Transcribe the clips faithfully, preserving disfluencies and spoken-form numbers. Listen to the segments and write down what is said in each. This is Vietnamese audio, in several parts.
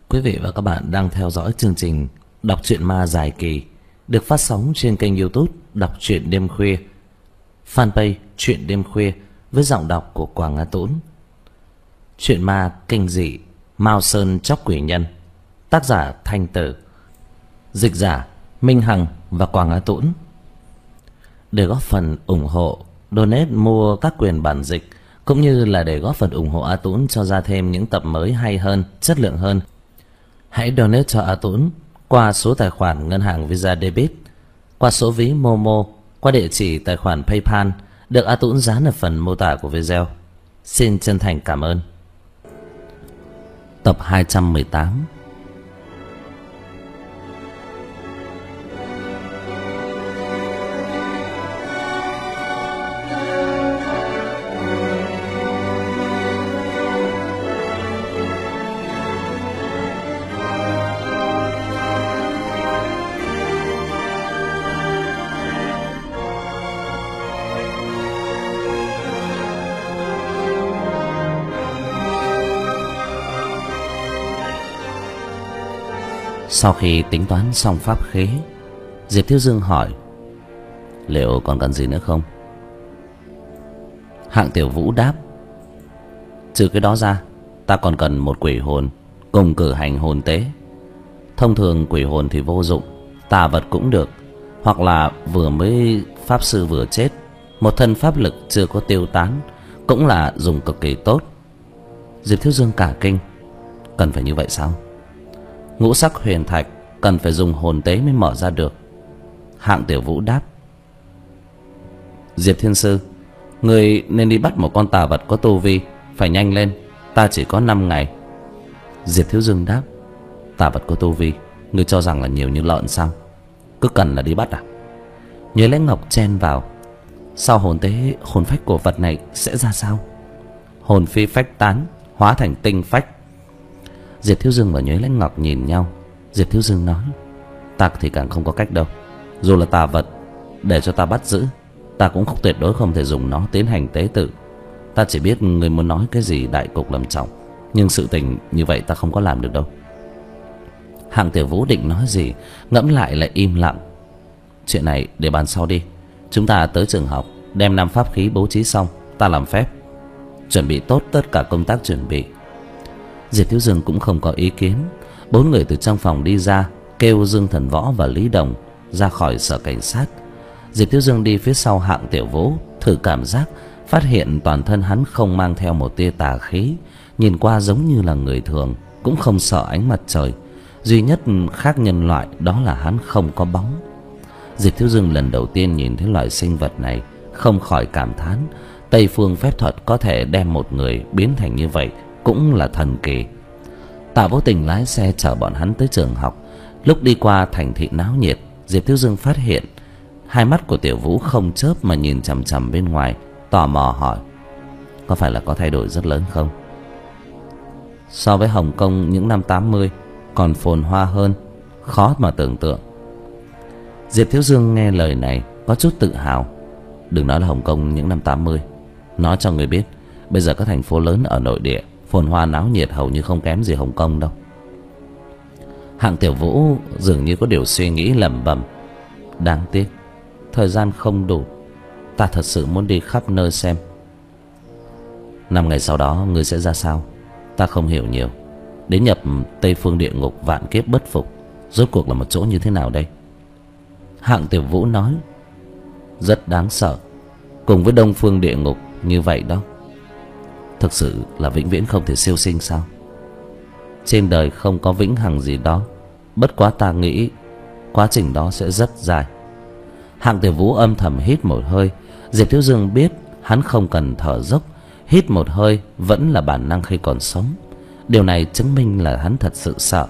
Quý vị và các bạn đang theo dõi chương trình Đọc truyện ma dài kỳ được phát sóng trên kênh YouTube Đọc truyện đêm khuya, fanpage Truyện đêm khuya với giọng đọc của Quảng Á Tũng. Truyện ma kinh dị Mao Sơn Chóc Quỷ Nhân, tác giả Thanh Tử, dịch giả Minh Hằng và Quảng Á Tũng. Để góp phần ủng hộ, donate mua các quyền bản dịch cũng như là để góp phần ủng hộ A Tũng cho ra thêm những tập mới hay hơn, chất lượng hơn, hãy donate cho A Tũng qua số tài khoản ngân hàng Visa Debit, qua số ví Momo, qua địa chỉ tài khoản PayPal được A Tũng dán ở phần mô tả của video. Xin chân thành cảm ơn. Tập hai trăm mười tám. Sau khi tính toán xong pháp khí, Diệp Thiếu Dương hỏi: liệu còn cần gì nữa không? Hạng Tiểu Vũ đáp: trừ cái đó ra, ta còn cần một quỷ hồn cùng cử hành hồn tế. Thông thường quỷ hồn thì vô dụng, tà vật cũng được, hoặc là vừa mới pháp sư vừa chết, một thân pháp lực chưa có tiêu tán, cũng là dùng cực kỳ tốt. Diệp Thiếu Dương cả kinh: cần phải như vậy sao? Ngũ sắc huyền thạch cần phải dùng hồn tế mới mở ra được. Hạng Tiểu Vũ đáp: Diệp Thiên Sư, người nên đi bắt một con tà vật có tu vi, phải nhanh lên, ta chỉ có năm ngày. Diệp Thiếu Dương đáp: tà vật có tu vi, ngươi cho rằng là nhiều như lợn sao? Cứ cần là đi bắt à? Nhuế Lãnh Ngọc chen vào: sau hồn tế, hồn phách của vật này sẽ ra sao? Hồn phi phách tán, hóa thành tinh phách. Diệp Thiếu Dương và Nhuế Lãnh Ngọc nhìn nhau. Diệp Thiếu Dương nói: ta thì càng không có cách đâu. Dù là tà vật, để cho ta bắt giữ, ta cũng không tuyệt đối không thể dùng nó tiến hành tế tự. Ta chỉ biết người muốn nói cái gì đại cục làm trọng, nhưng sự tình như vậy ta không có làm được đâu. Hạng Tiểu Vũ định nói gì, ngẫm lại lại im lặng. Chuyện này để bàn sau đi. Chúng ta tới trường học, đem năm pháp khí bố trí xong, ta làm phép. Chuẩn bị tốt tất cả công tác chuẩn bị. Diệp Thiếu Dương cũng không có ý kiến. Bốn người từ trong phòng đi ra, kêu Dương Thần Võ và Lý Đồng ra khỏi sở cảnh sát. Diệp Thiếu Dương đi phía sau Hạng Tiểu Vũ, thử cảm giác, phát hiện toàn thân hắn không mang theo một tia tà khí, nhìn qua giống như là người thường, cũng không sợ ánh mặt trời. Duy nhất khác nhân loại đó là hắn không có bóng. Diệp Thiếu Dương lần đầu tiên nhìn thấy loại sinh vật này, không khỏi cảm thán, Tây phương phép thuật có thể đem một người biến thành như vậy cũng là thần kỳ. Tạ Vô Tình lái xe chở bọn hắn tới trường học. Lúc đi qua thành thị náo nhiệt, Diệp Thiếu Dương phát hiện hai mắt của Tiểu Vũ không chớp mà nhìn chằm chằm bên ngoài, tò mò hỏi: có phải là có thay đổi rất lớn không? So với Hồng Kông những năm tám mươi còn phồn hoa hơn, khó mà tưởng tượng. Diệp Thiếu Dương nghe lời này có chút tự hào. Đừng nói là Hồng Kông những năm tám mươi, nói cho người biết, bây giờ các thành phố lớn ở nội địa phồn hoa náo nhiệt hầu như không kém gì Hồng Kông đâu. Hạng Tiểu Vũ dường như có điều suy nghĩ, lẩm bẩm: đáng tiếc thời gian không đủ, ta thật sự muốn đi khắp nơi xem. Năm ngày sau đó ngươi sẽ ra sao, ta không hiểu nhiều. Đến nhập Tây phương địa ngục vạn kiếp bất phục, rốt cuộc là một chỗ như thế nào đây? Hạng Tiểu Vũ nói: rất đáng sợ, cùng với Đông phương địa ngục như vậy đó. Thực sự là vĩnh viễn không thể siêu sinh sao? Trên đời không có vĩnh hằng gì đó, bất quá ta nghĩ quá trình đó sẽ rất dài. Hạng Tiểu Vũ âm thầm hít một hơi. Diệp Thiếu Dương biết hắn không cần thở dốc, hít một hơi vẫn là bản năng khi còn sống. Điều này chứng minh là hắn thật sự sợ.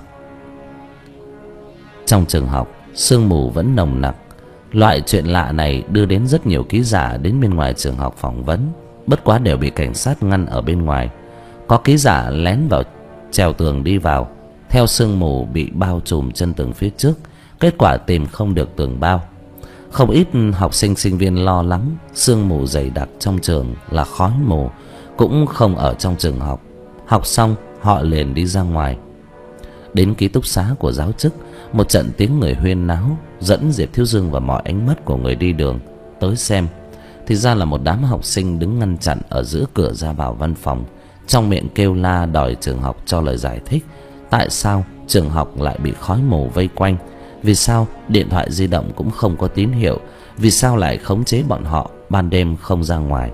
Trong trường học, sương mù vẫn nồng nặc. Loại chuyện lạ này đưa đến rất nhiều ký giả đến bên ngoài trường học phỏng vấn, bất quá đều bị cảnh sát ngăn ở bên ngoài. Có ký giả lén vào trèo tường đi vào, theo sương mù bị bao trùm chân tường phía trước, kết quả tìm không được tường bao. Không ít học sinh sinh viên lo lắng sương mù dày đặc trong trường là khói mù, cũng không ở trong trường học. Học xong họ liền đi ra ngoài. Đến ký túc xá của giáo chức, một trận tiếng người huyên náo dẫn Diệp Thiếu Dương và mọi ánh mắt của người đi đường tới xem. Thì ra là một đám học sinh đứng ngăn chặn ở giữa cửa ra vào văn phòng, trong miệng kêu la đòi trường học cho lời giải thích. Tại sao trường học lại bị khói mù vây quanh? Vì sao điện thoại di động cũng không có tín hiệu? Vì sao lại khống chế bọn họ ban đêm không ra ngoài?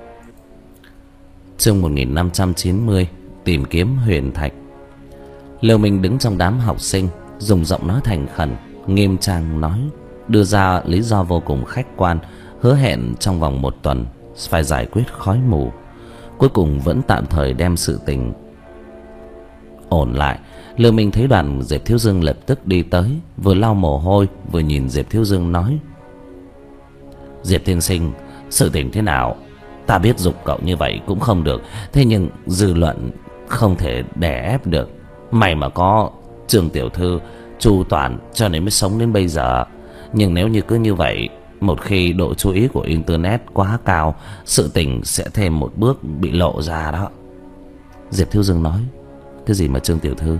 Chương một nghìn năm trăm chín mươi, tìm kiếm huyền thạch. Liêu Minh đứng trong đám học sinh, dùng giọng nói thành khẩn, nghiêm trang nói, đưa ra lý do vô cùng khách quan, hứa hẹn trong vòng một tuần phải giải quyết khói mù. Cuối cùng vẫn tạm thời đem sự tình ổn lại. Liêu Minh thấy đoàn Diệp Thiếu Dương lập tức đi tới, vừa lau mồ hôi vừa nhìn Diệp Thiếu Dương nói, Diệp tiên sinh, sự tình thế nào? Ta biết giục cậu như vậy cũng không được, thế nhưng dư luận không thể đè ép được. May mà có Trương tiểu thư chu toàn cho nên mới sống đến bây giờ. Nhưng nếu như cứ như vậy, một khi độ chú ý của internet quá cao, sự tình sẽ thêm một bước bị lộ ra đó. Diệp Thiếu Dương nói, cái gì mà Trương tiểu thư?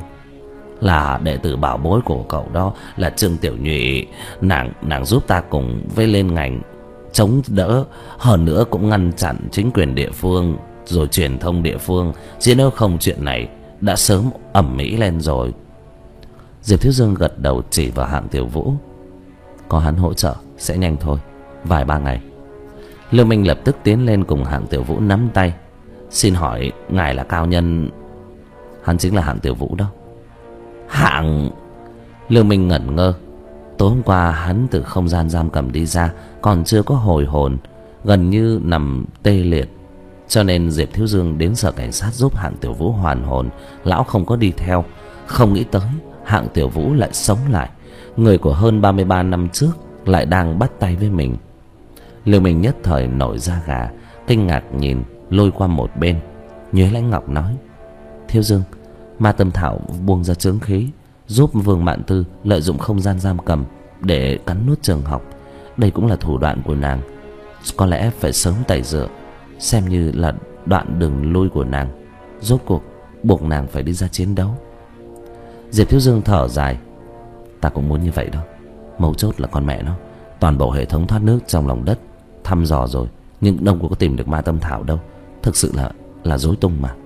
Là đệ tử bảo bối của cậu đó, là Trương tiểu nhụy. Nàng nàng giúp ta cùng với lên ngành chống đỡ, hơn nữa cũng ngăn chặn chính quyền địa phương rồi truyền thông địa phương, chứ nếu không chuyện này đã sớm ầm ĩ lên rồi. Diệp Thiếu Dương gật đầu chỉ vào Hạng Tiểu Vũ, có hắn hỗ trợ sẽ nhanh thôi, vài ba ngày. Liêu Minh lập tức tiến lên cùng Hạng Tiểu Vũ nắm tay. Xin hỏi ngài là cao nhân? Hắn chính là Hạng Tiểu Vũ đó. Hạng? Liêu Minh ngẩn ngơ. Tối hôm qua hắn từ không gian giam cầm đi ra, còn chưa có hồi hồn, gần như nằm tê liệt, cho nên Diệp Thiếu Dương đến sở cảnh sát giúp Hạng Tiểu Vũ hoàn hồn. Lão không có đi theo. Không nghĩ tới Hạng Tiểu Vũ lại sống lại. Người của hơn ba mươi ba năm trước lại đang bắt tay với mình. Liêu Minh nhất thời nổi da gà, kinh ngạc nhìn lôi qua một bên. Nhuế Lãnh Ngọc nói, Thiếu Dương, ma tâm thảo buông ra chướng khí, giúp Vương Mạn Tư lợi dụng không gian giam cầm để cắn nuốt trường học. Đây cũng là thủ đoạn của nàng. Có lẽ phải sớm tẩy rửa, xem như là đoạn đường lui của nàng. Rốt cuộc buộc nàng phải đi ra chiến đấu. Diệp Thiếu Dương thở dài, ta cũng muốn như vậy đó. Mấu chốt là con mẹ nó, toàn bộ hệ thống thoát nước trong lòng đất thăm dò rồi, nhưng đâu có tìm được ma tâm thảo đâu. Thực sự là là rối tung mà.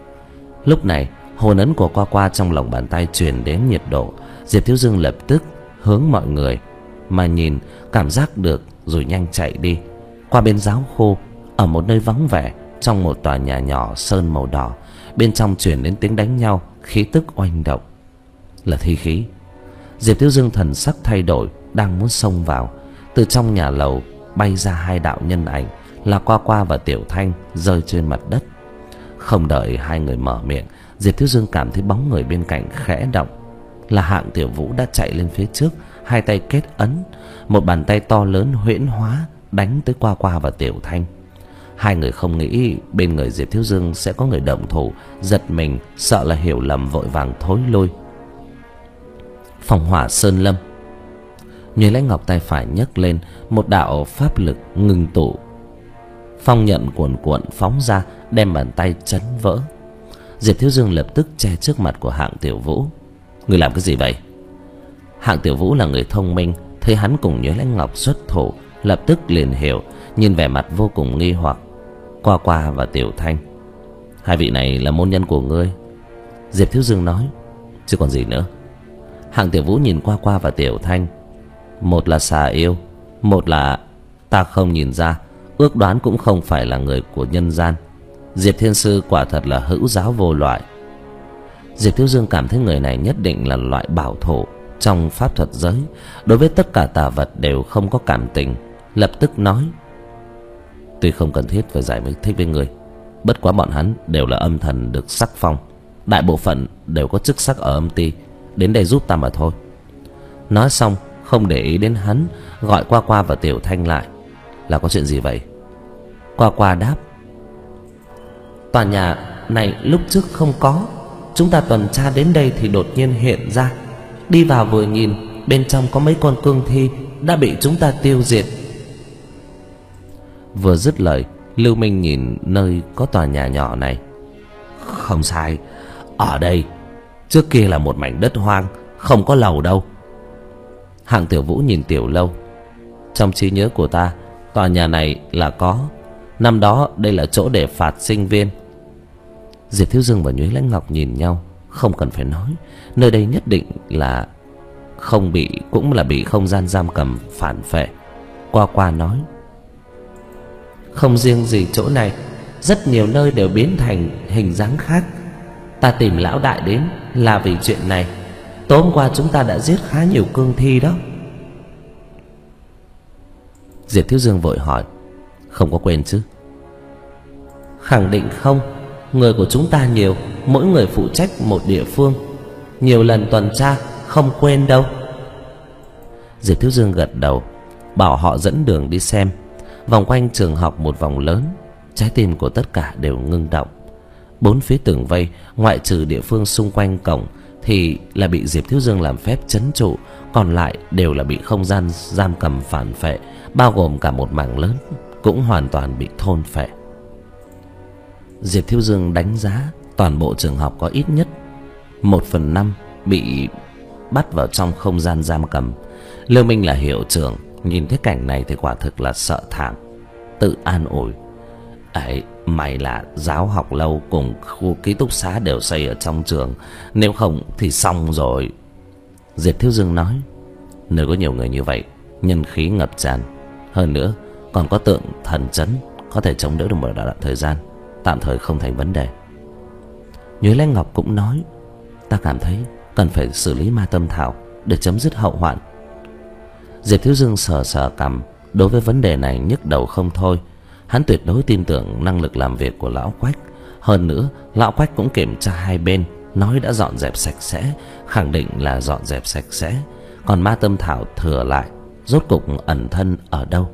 Lúc này hồn ấn của Qua Qua trong lòng bàn tay truyền đến nhiệt độ. Diệp Thiếu Dương lập tức hướng mọi người mà nhìn, cảm giác được rồi nhanh chạy đi qua bên giáo khô. Ở một nơi vắng vẻ, trong một tòa nhà nhỏ sơn màu đỏ, bên trong truyền đến tiếng đánh nhau, khí tức oanh động. Là thi khí. Diệp Thiếu Dương thần sắc thay đổi, đang muốn xông vào. Từ trong nhà lầu bay ra hai đạo nhân ảnh, là Qua Qua và Tiểu Thanh, rơi trên mặt đất. Không đợi hai người mở miệng, Diệp Thiếu Dương cảm thấy bóng người bên cạnh khẽ động. Là Hạng Tiểu Vũ đã chạy lên phía trước, hai tay kết ấn, một bàn tay to lớn huyễn hóa đánh tới Qua Qua và Tiểu Thanh. Hai người không nghĩ bên người Diệp Thiếu Dương sẽ có người động thủ, giật mình sợ là hiểu lầm, vội vàng thối lui. Phòng hỏa sơn lâm. Nhuế Lãnh Ngọc tay phải nhấc lên, một đạo pháp lực ngừng tụ, phong nhận cuồn cuộn phóng ra, đem bàn tay chấn vỡ. Diệp Thiếu Dương lập tức che trước mặt của Hạng Tiểu Vũ. Người làm cái gì vậy? Hạng Tiểu Vũ là người thông minh, thấy hắn cùng Nhuế Lãnh Ngọc xuất thủ, lập tức liền hiểu, nhìn vẻ mặt vô cùng nghi hoặc. Qua Qua và Tiểu Thanh, hai vị này là môn nhân của ngươi? Diệp Thiếu Dương nói, chứ còn gì nữa. Hạng Tiểu Vũ nhìn Qua Qua và Tiểu Thanh, một là xà yêu, một là ta không nhìn ra, ước đoán cũng không phải là người của nhân gian. Diệp Thiên Sư quả thật là hữu giáo vô loại. Diệp Thiếu Dương cảm thấy người này nhất định là loại bảo thủ trong pháp thuật giới, đối với tất cả tà vật đều không có cảm tình. Lập tức nói, tuy không cần thiết phải giải thích với người, bất quá bọn hắn đều là âm thần được sắc phong, đại bộ phận đều có chức sắc ở âm ty, đến đây giúp ta mà thôi. Nói xong không để ý đến hắn, gọi Qua Qua và Tiểu Thanh lại. Là có chuyện gì vậy? Qua Qua đáp, tòa nhà này lúc trước không có, chúng ta tuần tra đến đây thì đột nhiên hiện ra. Đi vào vừa nhìn, bên trong có mấy con cương thi đã bị chúng ta tiêu diệt. Vừa dứt lời, Lưu Minh nhìn nơi có tòa nhà nhỏ này. Không sai, ở đây Trước kia là một mảnh đất hoang, không có lầu đâu. Hạng Tiểu Vũ nhìn Tiểu Lâu. Trong trí nhớ của ta, tòa nhà này là có. Năm đó đây là chỗ để phạt sinh viên. Diệp Thiếu Dương và Nhuế Lãnh Ngọc nhìn nhau. Không cần phải nói, nơi đây nhất định là không bị, cũng là bị không gian giam cầm phản phệ. Qua Qua nói, không riêng gì chỗ này, rất nhiều nơi đều biến thành hình dáng khác. Ta tìm lão đại đến là vì chuyện này. Tối hôm qua chúng ta đã giết khá nhiều cương thi đó. Diệp Thiếu Dương vội hỏi, không có quên chứ? Khẳng định không. Người của chúng ta nhiều, mỗi người phụ trách một địa phương, nhiều lần tuần tra, không quên đâu. Diệp Thiếu Dương gật đầu, bảo họ dẫn đường đi xem. Vòng quanh trường học một vòng lớn, trái tim của tất cả đều ngưng động. Bốn phía tường vây, ngoại trừ địa phương xung quanh cổng thì là bị Diệp Thiếu Dương làm phép trấn trụ, còn lại đều là bị không gian giam cầm phản phệ, bao gồm cả một mảng lớn cũng hoàn toàn bị thôn phệ. Diệp Thiếu Dương đánh giá toàn bộ trường học có ít nhất một phần năm bị bắt vào trong không gian giam cầm. Lưu Minh là hiệu trưởng, nhìn thấy cảnh này thì quả thực là sợ thảm, tự an ủi, ấy, may là giáo học lâu cùng khu ký túc xá đều xây ở trong trường, nếu không thì xong rồi. Diệp Thiếu Dương nói, nơi có nhiều người như vậy, nhân khí ngập tràn, hơn nữa còn có tượng thần trấn, có thể chống đỡ được một đoạn thời gian, tạm thời không thành vấn đề. Nhuế Lãnh Ngọc cũng nói, ta cảm thấy cần phải xử lý ma tâm thảo để chấm dứt hậu hoạn. Diệp Thiếu Dương sờ sờ cằm, đối với vấn đề này nhức đầu không thôi. Hắn tuyệt đối tin tưởng năng lực làm việc của lão Quách. Hơn nữa lão Quách cũng kiểm tra hai bên, nói đã dọn dẹp sạch sẽ, khẳng định là dọn dẹp sạch sẽ. Còn ma tâm thảo thừa lại, rốt cục ẩn thân ở đâu?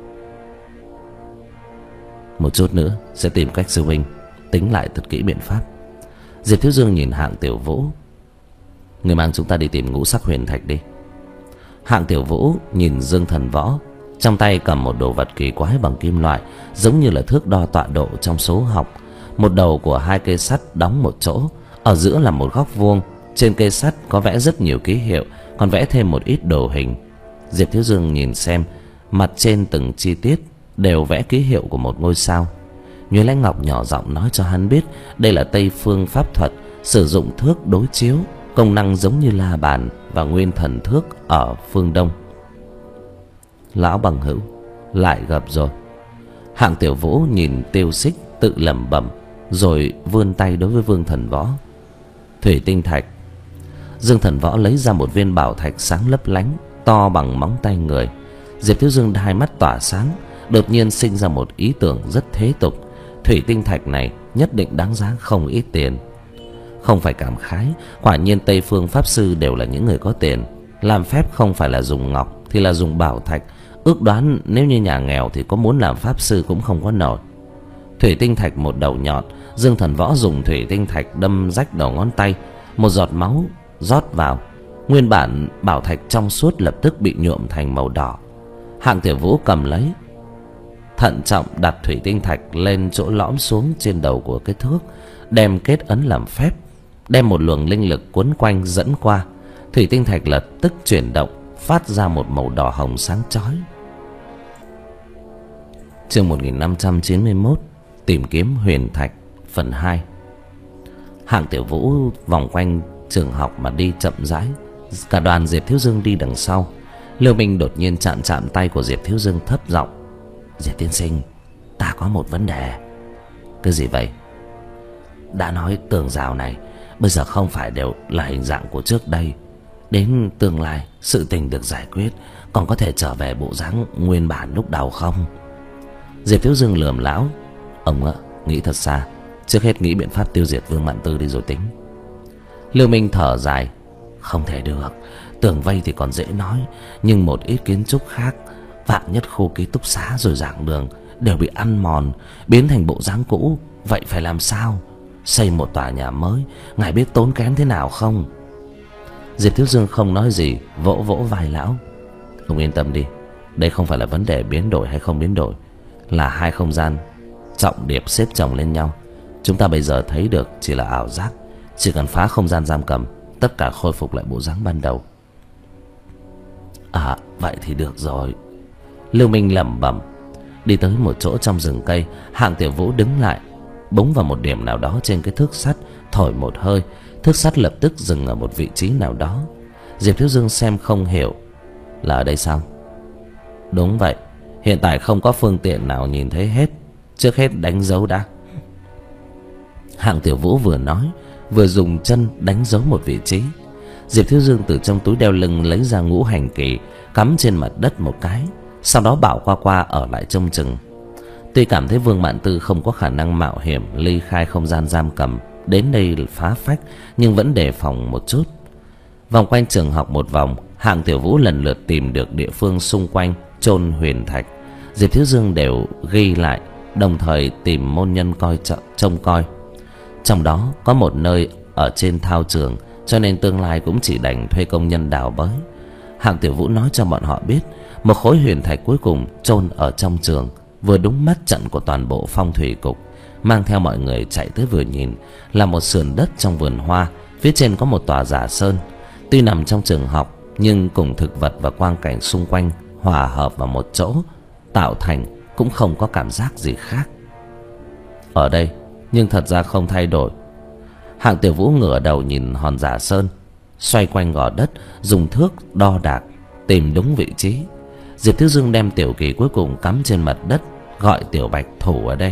Một chút nữa sẽ tìm cách sư huynh tính lại thật kỹ biện pháp. Diệp Thiếu Dương nhìn Hạng Tiểu Vũ, người mang chúng ta đi tìm ngũ sắc huyền thạch đi. Hạng Tiểu Vũ nhìn Dương Thần Võ, trong tay cầm một đồ vật kỳ quái bằng kim loại, giống như là thước đo tọa độ trong số học. Một đầu của hai cây sắt đóng một chỗ, ở giữa là một góc vuông. Trên cây sắt có vẽ rất nhiều ký hiệu, còn vẽ thêm một ít đồ hình. Diệp Thiếu Dương nhìn xem, mặt trên từng chi tiết đều vẽ ký hiệu của một ngôi sao. Nhuế Lãnh Ngọc nhỏ giọng nói cho hắn biết đây là Tây phương pháp thuật, sử dụng thước đối chiếu, công năng giống như la bàn và nguyên thần thước ở phương Đông. Lão bằng hữu lại gặp rồi. Hạng Tiểu Vũ nhìn Tiêu Xích tự lẩm bẩm, rồi vươn tay đối với Vương Thần Võ. Thủy tinh thạch. Dương Thần Võ lấy ra một viên bảo thạch sáng lấp lánh, to bằng móng tay người. Diệp Thiếu Dương hai mắt tỏa sáng, đột nhiên sinh ra một ý tưởng rất thế tục. Thủy tinh thạch này nhất định đáng giá không ít tiền. Không phải cảm khái, quả nhiên Tây phương pháp sư đều là những người có tiền. Làm phép không phải là dùng ngọc thì là dùng bảo thạch. Ước đoán nếu như nhà nghèo thì có muốn làm pháp sư cũng không có nổi. Thủy tinh thạch một đầu nhọn, Dương Thần Võ dùng thủy tinh thạch đâm rách đầu ngón tay, một giọt máu rót vào. Nguyên bản bảo thạch trong suốt lập tức bị nhuộm thành màu đỏ. Hạng Tiểu Vũ cầm lấy, thận trọng đặt thủy tinh thạch lên chỗ lõm xuống trên đầu của cái thước, đem kết ấn làm phép, đem một luồng linh lực cuốn quanh dẫn qua. Thủy tinh thạch lập tức chuyển động, phát ra một màu đỏ hồng sáng chói. Chương một nghìn năm trăm chín mươi mốt, tìm kiếm huyền thạch phần hai. Hạng Tiểu Vũ vòng quanh trường học mà đi chậm rãi, cả đoàn Diệp Thiếu Dương đi đằng sau. Lưu Minh đột nhiên chạm chạm tay của Diệp Thiếu Dương thấp giọng, Diệp tiên sinh, ta có một vấn đề. Cái gì vậy? Đã nói tường rào này bây giờ không phải đều là hình dạng của trước đây. Đến tương lai sự tình được giải quyết, còn có thể trở về bộ dáng nguyên bản lúc đầu không? Diệp Thiếu Dương lườm lão, ông ạ, nghĩ thật xa, trước hết nghĩ biện pháp tiêu diệt Vương Mạn Tư đi rồi tính. Lưu Minh thở dài, không thể được. Tường vây thì còn dễ nói, nhưng một ít kiến trúc khác, vạn nhất khu ký túc xá rồi giảng đường đều bị ăn mòn, biến thành bộ dáng cũ, vậy phải làm sao? Xây một tòa nhà mới, ngài biết tốn kém thế nào không? Diệp Thiếu Dương không nói gì, vỗ vỗ vai lão, ông yên tâm đi, đây không phải là vấn đề biến đổi hay không biến đổi, là hai không gian trọng điệp xếp chồng lên nhau. Chúng ta bây giờ thấy được chỉ là ảo giác, Chỉ cần phá không gian giam cầm, tất cả khôi phục lại bộ dáng ban đầu. À vậy thì được rồi. Lưu Minh lẩm bẩm. Đi tới một chỗ trong rừng cây, Hạng Tiểu Vũ đứng lại, búng vào một điểm nào đó trên cái thước sắt, thổi một hơi, thước sắt lập tức dừng ở một vị trí nào đó. Diệp Thiếu Dương xem không hiểu. Là ở đây sao? Đúng vậy, hiện tại không có phương tiện nào nhìn thấy hết. Trước hết đánh dấu đã. Hạng Tiểu Vũ vừa nói vừa dùng chân đánh dấu một vị trí. Diệp Thiếu Dương từ trong túi đeo lưng lấy ra ngũ hành kỳ, cắm trên mặt đất một cái, sau đó bảo qua qua ở lại trông chừng. Tuy cảm thấy Vương Mạn Tư không có khả năng mạo hiểm ly khai không gian giam cầm đến đây phá phách, nhưng vẫn đề phòng một chút. Vòng quanh trường học một vòng, Hạng Tiểu Vũ lần lượt tìm được địa phương xung quanh chôn huyền thạch. Diệp Thiếu Dương đều ghi lại, đồng thời tìm môn nhân coi trông coi. Trong đó có một nơi ở trên thao trường, cho nên tương lai cũng chỉ đành thuê công nhân đào bới. Hạng Tiểu Vũ nói cho bọn họ biết, một khối huyền thạch cuối cùng chôn ở trong trường, vừa đúng mắt trận của toàn bộ phong thủy cục. Mang theo mọi người chạy tới vừa nhìn, là một sườn đất trong vườn hoa, phía trên có một tòa giả sơn. Tuy nằm trong trường học, nhưng cùng thực vật và quang cảnh xung quanh hòa hợp vào một chỗ, tạo thành cũng không có cảm giác gì khác. Ở đây nhưng thật ra không thay đổi. Hạng Tiểu Vũ ngửa đầu nhìn hòn giả sơn, xoay quanh gò đất, dùng thước đo đạc, tìm đúng vị trí. Diệp Thiếu Dương đem tiểu kỳ cuối cùng cắm trên mặt đất, gọi Tiểu Bạch thủ ở đây.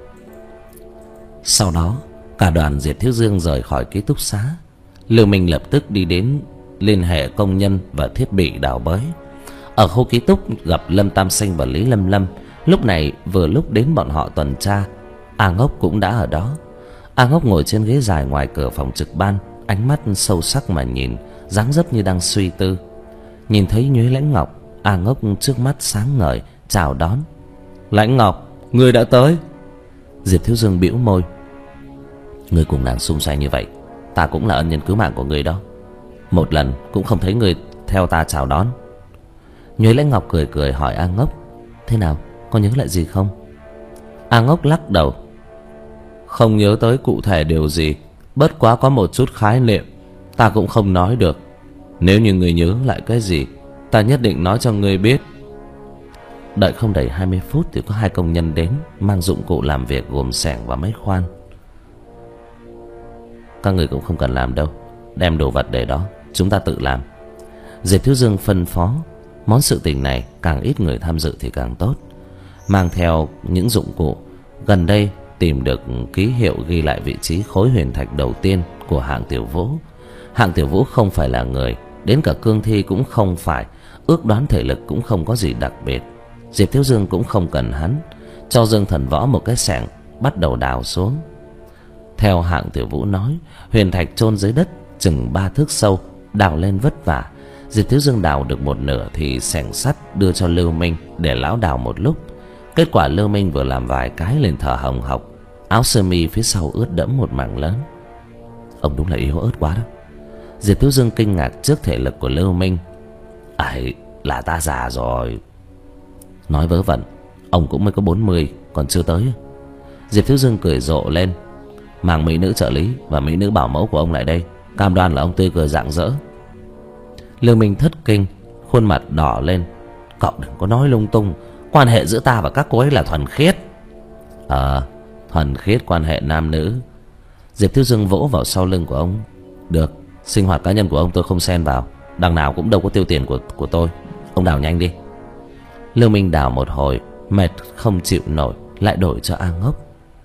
Sau đó cả đoàn Diệp Thiếu Dương rời khỏi ký túc xá. Lưu Minh lập tức đi đến liên hệ công nhân và thiết bị đào bới. Ở khu ký túc gặp Lâm Tam Sinh và Lý Lâm Lâm. Lúc này vừa lúc đến bọn họ tuần tra. A Ngốc cũng đã ở đó. A Ngốc ngồi trên ghế dài ngoài cửa phòng trực ban, ánh mắt sâu sắc mà nhìn, dáng dấp như đang suy tư. Nhìn thấy Nhuế Lãnh Ngọc, A Ngốc trước mắt sáng ngời chào đón. Lãnh Ngọc, người đã tới. Diệp Thiếu Dương bĩu môi. Người cùng nàng xung xoe như vậy, ta cũng là ân nhân cứu mạng của người đó. Một lần cũng không thấy người theo ta chào đón. Nhuế Lãnh Ngọc cười cười hỏi A Ngốc, thế nào, có nhớ lại gì không? A Ngốc lắc đầu. Không nhớ tới cụ thể điều gì, bất quá có một chút khái niệm, ta cũng không nói được. Nếu như người nhớ lại cái gì, ta nhất định nói cho người biết. Đợi không đầy hai mươi phút thì có hai công nhân đến, mang dụng cụ làm việc gồm xẻng và máy khoan. Các người cũng không cần làm đâu, đem đồ vật để đó, chúng ta tự làm. Diệp Thiếu Dương phân phó. Món sự tình này càng ít người tham dự thì càng tốt. Mang theo những dụng cụ, gần đây tìm được ký hiệu ghi lại vị trí khối huyền thạch đầu tiên của Hạng Tiểu Vũ. Hạng Tiểu Vũ không phải là người, đến cả cương thi cũng không phải, ước đoán thể lực cũng không có gì đặc biệt. Diệp Thiếu Dương cũng không cần hắn, cho Dương Thần Võ một cái xẻng, bắt đầu đào xuống. Theo Hạng Tiểu Vũ nói, huyền thạch chôn dưới đất chừng ba thước sâu, đào lên vất vả. Diệp Thiếu Dương đào được một nửa thì xẻng sắt đưa cho Lưu Minh để lão đào một lúc. Kết quả Lưu Minh vừa làm vài cái liền thở hồng hộc, áo sơ mi phía sau ướt đẫm một mảng lớn. Ông đúng là yếu ớt quá đó. Diệp Thiếu Dương kinh ngạc trước thể lực của Lưu Minh. Ấy, là ta già rồi. Nói vớ vẩn, ông cũng mới có bốn mươi, còn chưa tới. Diệp Thiếu Dương cười rộ lên. Mang mỹ nữ trợ lý và mỹ nữ bảo mẫu của ông lại đây, cam đoan là ông tươi cười rạng rỡ. Lưu Minh thất kinh, khuôn mặt đỏ lên. Cậu đừng có nói lung tung, quan hệ giữa ta và các cô ấy là thuần khiết. Ờ, à, thuần khiết quan hệ nam nữ. Diệp Thiếu Dương vỗ vào sau lưng của ông. Được, sinh hoạt cá nhân của ông tôi không xen vào, đằng nào cũng đâu có tiêu tiền của của tôi. Ông đào nhanh đi. Lưu Minh đào một hồi, mệt không chịu nổi, lại đổi cho A Ngốc.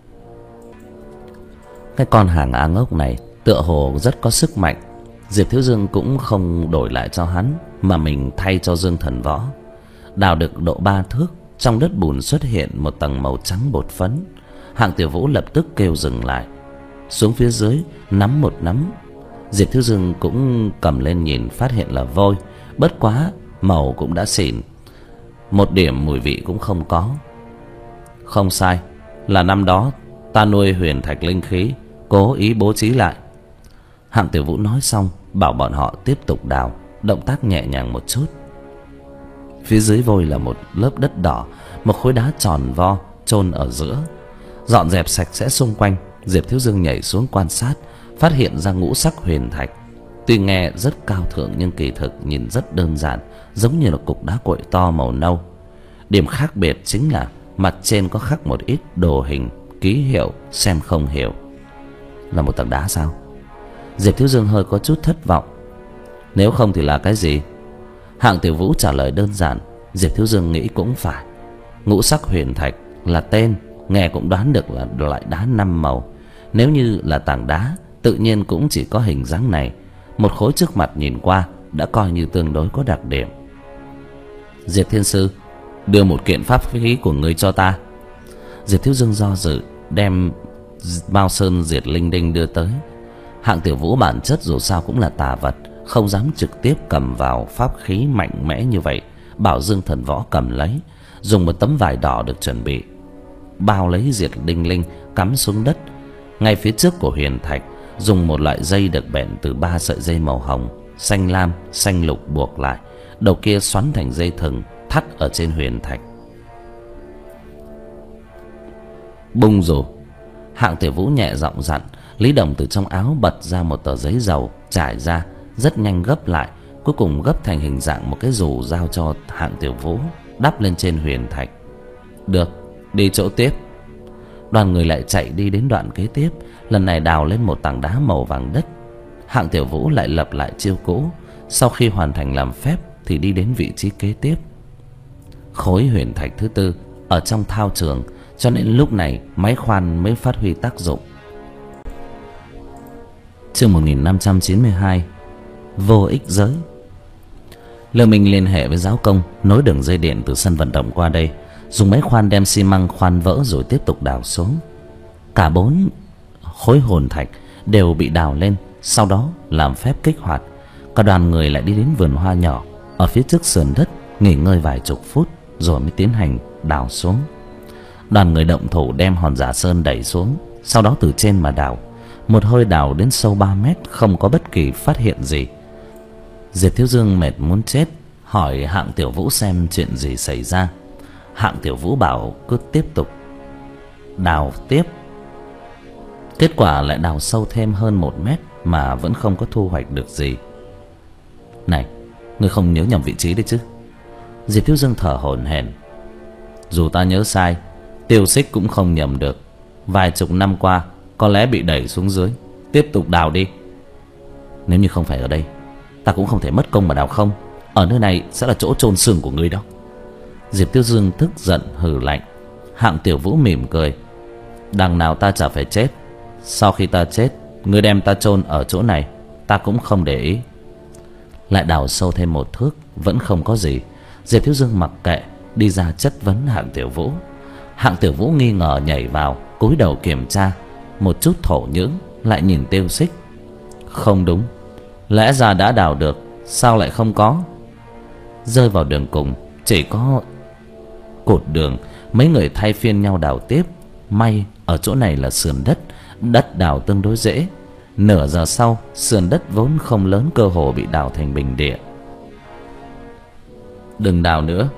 Cái con hàng A Ngốc này tựa hồ rất có sức mạnh. Diệp Thiếu Dương cũng không đổi lại cho hắn, mà mình thay cho Dương Thần Võ. Đào được độ ba thước, trong đất bùn xuất hiện một tầng màu trắng bột phấn. Hạng Tiểu Vũ lập tức kêu dừng lại, xuống phía dưới nắm một nắm. Diệp Thiếu Dương cũng cầm lên nhìn, phát hiện là vôi, bất quá màu cũng đã xỉn, một điểm mùi vị cũng không có. Không sai, là năm đó ta nuôi huyền thạch linh khí, cố ý bố trí lại. Hạng Tiểu Vũ nói xong, bảo bọn họ tiếp tục đào, động tác nhẹ nhàng một chút. Phía dưới vôi là một lớp đất đỏ, một khối đá tròn vo chôn ở giữa. Dọn dẹp sạch sẽ xung quanh, Diệp Thiếu Dương nhảy xuống quan sát, phát hiện ra ngũ sắc huyền thạch. Tuy nghe rất cao thượng nhưng kỳ thực nhìn rất đơn giản, giống như là cục đá cuội to màu nâu. Điểm khác biệt chính là mặt trên có khắc một ít đồ hình, ký hiệu xem không hiểu. Là một tảng đá sao? Diệp Thiếu Dương hơi có chút thất vọng. Nếu không thì là cái gì? Hạng Tiểu Vũ trả lời đơn giản. Diệp Thiếu Dương nghĩ cũng phải. Ngũ sắc huyền thạch là tên, nghe cũng đoán được là loại đá năm màu. Nếu như là tảng đá, tự nhiên cũng chỉ có hình dáng này. Một khối trước mặt nhìn qua đã coi như tương đối có đặc điểm. Diệp Thiên Sư, đưa một kiện pháp khí của ngươi cho ta. Diệp Thiếu Dương do dự, đem Mao Sơn Diệt Linh Đinh đưa tới. Hạng Tiểu Vũ bản chất dù sao cũng là tà vật, không dám trực tiếp cầm vào pháp khí mạnh mẽ như vậy, bảo Dương Thần Võ cầm lấy, dùng một tấm vải đỏ được chuẩn bị bao lấy Diệt Linh Linh, cắm xuống đất. Ngay phía trước của huyền thạch, dùng một loại dây được bện từ ba sợi dây màu hồng, xanh lam, xanh lục buộc lại, đầu kia xoắn thành dây thừng thắt ở trên huyền thạch. Bung rổ. Hạng Tiểu Vũ nhẹ giọng dặn. Lý Đồng từ trong áo bật ra một tờ giấy dầu trải ra, rất nhanh gấp lại, cuối cùng gấp thành hình dạng một cái dù giao cho Hạng Tiểu Vũ đắp lên trên huyền thạch. Được, đi chỗ tiếp. Đoàn người lại chạy đi đến đoạn kế tiếp, lần này đào lên một tảng đá màu vàng đất. Hạng Tiểu Vũ lại lập lại chiêu cũ, sau khi hoàn thành làm phép thì đi đến vị trí kế tiếp. Khối huyền thạch thứ tư ở trong thao trường, cho nên lúc này máy khoan mới phát huy tác dụng. Chương một nghìn năm trăm chín mươi hai. Vô ích giới. Lương Minh liên hệ với giáo công, nối đường dây điện từ sân vận động qua đây, dùng máy khoan đem xi măng khoan vỡ rồi tiếp tục đào xuống. Cả bốn khối hồn thạch đều bị đào lên, sau đó làm phép kích hoạt. Cả đoàn người lại đi đến vườn hoa nhỏ ở phía trước sườn đất, nghỉ ngơi vài chục phút rồi mới tiến hành đào xuống. Đoàn người động thủ đem hòn giả sơn đẩy xuống, sau đó từ trên mà đào. Một hơi đào đến sâu ba mét, không có bất kỳ phát hiện gì. Diệp Thiếu Dương mệt muốn chết, hỏi Hạng Tiểu Vũ xem chuyện gì xảy ra. Hạng Tiểu Vũ bảo cứ tiếp tục đào tiếp. Kết quả lại đào sâu thêm hơn một mét mà vẫn không có thu hoạch được gì. Này, ngươi không nhớ nhầm vị trí đấy chứ? Diệp Thiếu Dương thở hổn hển. Dù ta nhớ sai, Tiêu Xích cũng không nhầm được. Vài chục năm qua có lẽ bị đẩy xuống dưới. Tiếp tục đào đi. Nếu như không phải ở đây, ta cũng không thể mất công mà đào không. Ở nơi này sẽ là chỗ chôn xương của ngươi đó. Diệp Tiêu Dương tức giận hừ lạnh. Hạng Tiểu Vũ mỉm cười. Đằng nào ta chả phải chết. Sau khi ta chết, ngươi đem ta chôn ở chỗ này, ta cũng không để ý. Lại đào sâu thêm một thước, vẫn không có gì. Diệp Thiếu Dương mặc kệ, đi ra chất vấn Hạng Tiểu Vũ. Hạng Tiểu Vũ nghi ngờ nhảy vào, cúi đầu kiểm tra. Một chút thổ nhưỡng, lại nhìn Tiêu Xích. Không đúng, lẽ ra đã đào được, sao lại không có? Rơi vào đường cùng, chỉ có cột đường. Mấy người thay phiên nhau đào tiếp. May ở chỗ này là sườn đất, đất đào tương đối dễ. Nửa giờ sau, sườn đất vốn không lớn cơ hồ bị đào thành bình địa. Đừng đào nữa,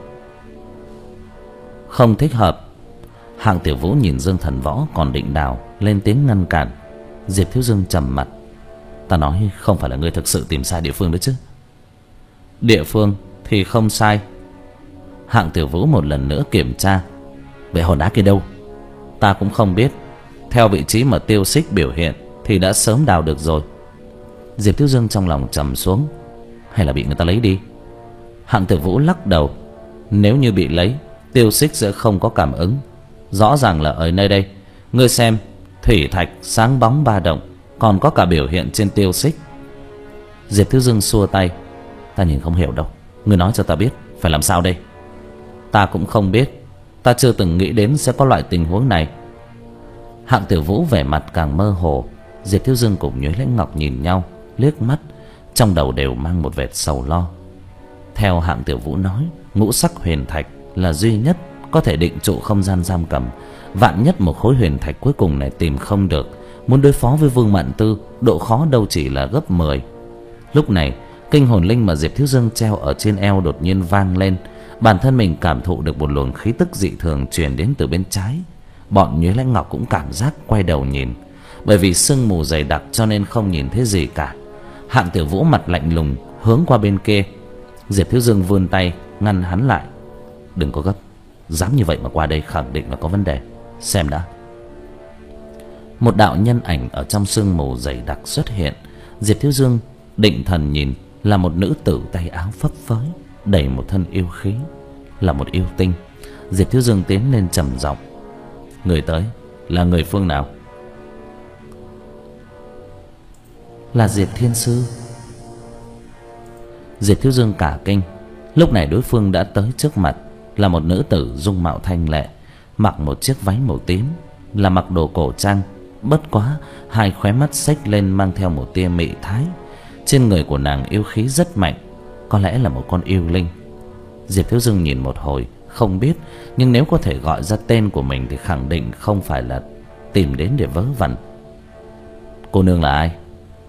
không thích hợp. Hạng Tiểu Vũ nhìn Dương Thần Võ còn định đào, lên tiếng ngăn cản. Diệp Thiếu Dương trầm mặt. Ta nói không phải là ngươi thực sự tìm sai địa phương đấy chứ? Địa phương thì không sai. Hạng Tiểu Vũ một lần nữa kiểm tra. Vậy hòn đá kia đâu? Ta cũng không biết. Theo vị trí mà Tiêu Xích biểu hiện thì đã sớm đào được rồi. Diệp Thiếu Dương trong lòng trầm xuống. Hay là bị người ta lấy đi? Hạng Tiểu Vũ lắc đầu. Nếu như bị lấy, Tiêu Xích sẽ không có cảm ứng. Rõ ràng là ở nơi đây. Ngươi xem, thủy thạch sáng bóng ba động, còn có cả biểu hiện trên Tiêu Xích. Diệp Thiếu Dương xua tay. Ta nhìn không hiểu đâu, ngươi nói cho ta biết phải làm sao đây? Ta cũng không biết. Ta chưa từng nghĩ đến sẽ có loại tình huống này. Hạng Tiểu Vũ vẻ mặt càng mơ hồ. Diệp Thiếu Dương cùng Nhuế Lãnh Ngọc nhìn nhau, liếc mắt, trong đầu đều mang một vệt sầu lo. Theo Hạng Tiểu Vũ nói, ngũ sắc huyền thạch là duy nhất có thể định trụ không gian giam cầm. Vạn nhất một khối huyền thạch cuối cùng này tìm không được, muốn đối phó với Vương Mạn Tư, độ khó đâu chỉ là gấp mười. Lúc này, kinh hồn linh mà Diệp Thiếu Dương treo ở trên eo đột nhiên vang lên. Bản thân mình cảm thụ được một luồng khí tức dị thường truyền đến từ bên trái. Bọn Nhuế Lãnh Ngọc cũng cảm giác, quay đầu nhìn. Bởi vì sương mù dày đặc cho nên không nhìn thấy gì cả. Hạng Tiểu Vũ mặt lạnh lùng hướng qua bên kia. Diệp Thiếu Dương vươn tay ngăn hắn lại. Đừng có gấp, dám như vậy mà qua đây khẳng định là có vấn đề. Xem đã. Một đạo nhân ảnh ở trong sương mù dày đặc xuất hiện. Diệp Thiếu Dương định thần nhìn, là một nữ tử tay áo phấp phới, đầy một thân yêu khí, là một yêu tinh. Diệp Thiếu Dương tiến lên trầm giọng: người tới là người phương nào? Là Diệp Thiên Sư. Diệp Thiếu Dương cả kinh. Lúc này đối phương đã tới trước mặt, là một nữ tử dung mạo thanh lệ, mặc một chiếc váy màu tím, là mặc đồ cổ trang. Bất quá hai khóe mắt xếch lên mang theo một tia mị thái. Trên người của nàng yêu khí rất mạnh, có lẽ là một con yêu linh. Diệp Thiếu Dương nhìn một hồi không biết, nhưng nếu có thể gọi ra tên của mình thì khẳng định không phải là tìm đến để vớ vẩn. Cô nương là ai?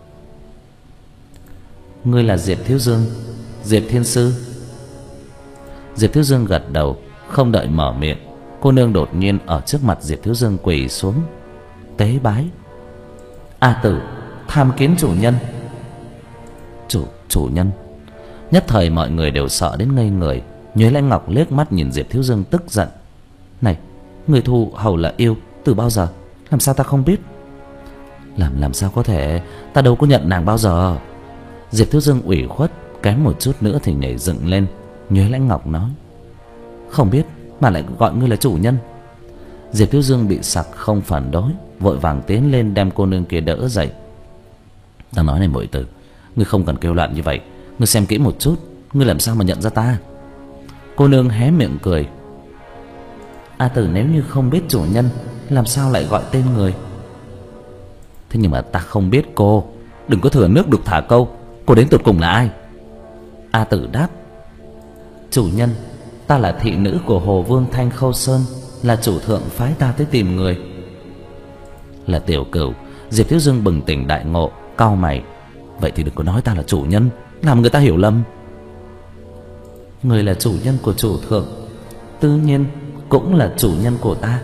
Ngươi là Diệp Thiếu Dương, Diệp Thiên Sư. Diệp Thiếu Dương gật đầu, không đợi mở miệng, cô nương đột nhiên ở trước mặt Diệp Thiếu Dương quỳ xuống tế bái. A tử tham kiến chủ nhân. Chủ chủ nhân. Nhất thời mọi người đều sợ đến ngây người. Nhuế Lãnh Ngọc liếc mắt nhìn Diệp Thiếu Dương tức giận. Này, người thu hầu là yêu từ bao giờ? Làm sao ta không biết? Làm làm sao có thể, ta đâu có nhận nàng bao giờ. Diệp Thiếu Dương ủy khuất, kém một chút nữa thì nhảy dựng lên. Nhuế Lãnh Ngọc nói: không biết mà lại gọi ngươi là chủ nhân. Diệp Thiếu Dương bị sặc không phản đối, vội vàng tiến lên đem cô nương kia đỡ dậy. Ta nói này muội tử, ngươi không cần kêu loạn như vậy. Ngươi xem kỹ một chút, ngươi làm sao mà nhận ra ta? Cô nương hé miệng cười. A tử nếu như không biết chủ nhân, làm sao lại gọi tên người? Thế nhưng mà ta không biết cô. Đừng có thừa nước đục thả câu. Cô đến tột cùng là ai? A tử đáp: chủ nhân, ta là thị nữ của Hồ Vương Thanh Khâu Sơn, là chủ thượng phái ta tới tìm người. Là Tiểu Cửu. Diệp Thiếu Dương bừng tỉnh đại ngộ, cau mày. Vậy thì đừng có nói ta là chủ nhân, làm người ta hiểu lầm. Người là chủ nhân của chủ thượng, tự nhiên cũng là chủ nhân của ta.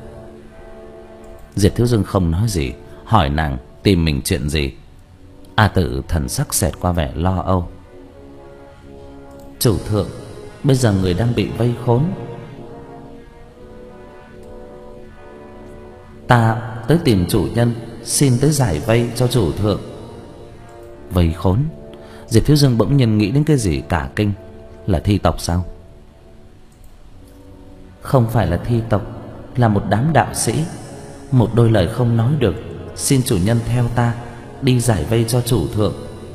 Diệp Thiếu Dương không nói gì, hỏi nàng tìm mình chuyện gì. A tử thần sắc xẹt qua vẻ lo âu. Chủ thượng, bây giờ người đang bị vây khốn. Ta tới tìm chủ nhân, xin tới giải vây cho chủ thượng. Vây khốn? Diệp Thiếu Dương bỗng nhiên nghĩ đến cái gì cả kinh. Là thi tộc sao? Không phải là thi tộc, là một đám đạo sĩ. Một đôi lời không nói được, xin chủ nhân theo ta đi giải vây cho chủ thượng.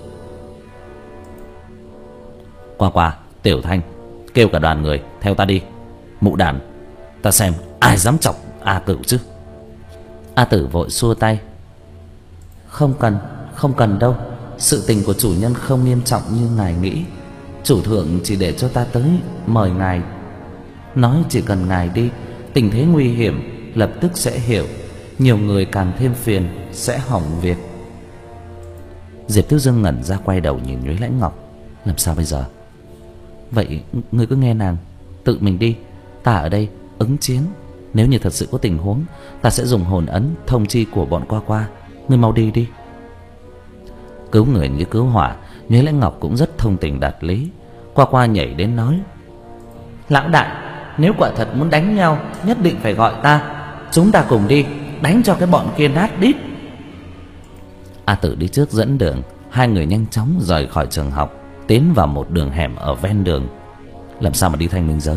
Qua qua, Tiểu Thanh, kêu cả đoàn người theo ta đi. Mụ đàn, ta xem ai dám chọc A Tử chứ. A Tử vội xua tay. Không cần, không cần đâu. Sự tình của chủ nhân không nghiêm trọng như ngài nghĩ. Chủ thượng chỉ để cho ta tới mời ngài. Nói chỉ cần ngài đi, tình thế nguy hiểm lập tức sẽ hiểu. Nhiều người càng thêm phiền, sẽ hỏng việc. Diệp Thiếu Dương ngẩn ra quay đầu nhìn Nhuế Lãnh Ngọc. Làm sao bây giờ? Vậy ngươi cứ nghe nàng, tự mình đi. Ta ở đây ứng chiến. Nếu như thật sự có tình huống, ta sẽ dùng hồn ấn thông chi của bọn qua qua. Ngươi mau đi đi. Cứu người như cứu hỏa, Nhuế Lãnh Ngọc cũng rất thông tình đạt lý. Qua qua nhảy đến nói: lão đại, nếu quả thật muốn đánh nhau, nhất định phải gọi ta. Chúng ta cùng đi, đánh cho cái bọn kia nát đít. A Tử đi trước dẫn đường. Hai người nhanh chóng rời khỏi trường học, tiến vào một đường hẻm ở ven đường. Làm sao mà đi thanh minh giới?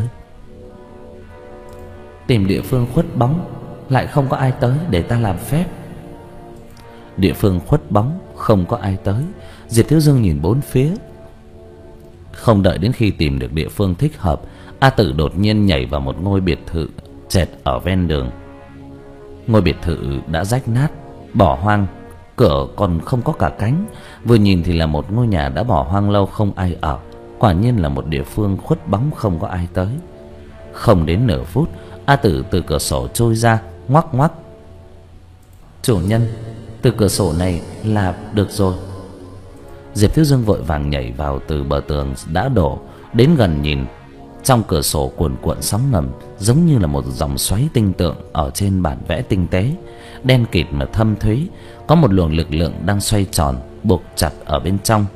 Tìm địa phương khuất bóng, lại không có ai tới để ta làm phép. Địa phương khuất bóng, không có ai tới. Diệp Thiếu Dương nhìn bốn phía. Không đợi đến khi tìm được địa phương thích hợp, A Tử đột nhiên nhảy vào một ngôi biệt thự chẹt ở ven đường. Ngôi biệt thự đã rách nát, bỏ hoang, cửa còn không có cả cánh. Vừa nhìn thì là một ngôi nhà đã bỏ hoang lâu, không ai ở. Quả nhiên là một địa phương khuất bóng, không có ai tới. Không đến nửa phút, A Tử từ cửa sổ trôi ra, ngoắc ngoắc. Chủ nhân, từ cửa sổ này là được rồi. Diệp Thiếu Dương vội vàng nhảy vào từ bờ tường đã đổ. Đến gần nhìn, trong cửa sổ cuồn cuộn sóng ngầm, giống như là một dòng xoáy tinh tượng ở trên bản vẽ tinh tế. đen kịt mà thâm thúy, có một luồng lực lượng đang xoay tròn buộc chặt ở bên trong.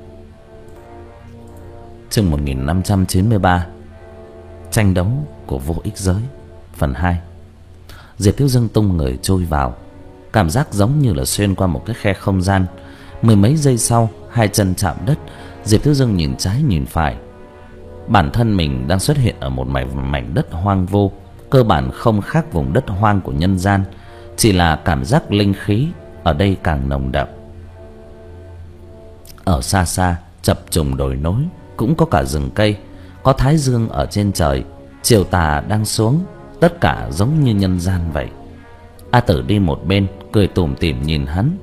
Chương một nghìn năm trăm chín mươi ba, tranh đấu của vô ích giới, phần hai. Diệp Thiếu Dương tung người trôi vào, cảm giác giống như là xuyên qua một cái khe không gian. Mười mấy giây sau, hai chân chạm đất, Diệp Thiếu Dương nhìn trái nhìn phải. Bản thân mình đang xuất hiện ở một mảnh, mảnh đất hoang vô, cơ bản không khác vùng đất hoang của nhân gian, chỉ là cảm giác linh khí ở đây càng nồng đậm. Ở xa xa, chập trùng đồi núi, cũng có cả rừng cây, có thái dương ở trên trời, chiều tà đang xuống, tất cả giống như nhân gian vậy. A Tử đi một bên, cười tủm tỉm nhìn hắn.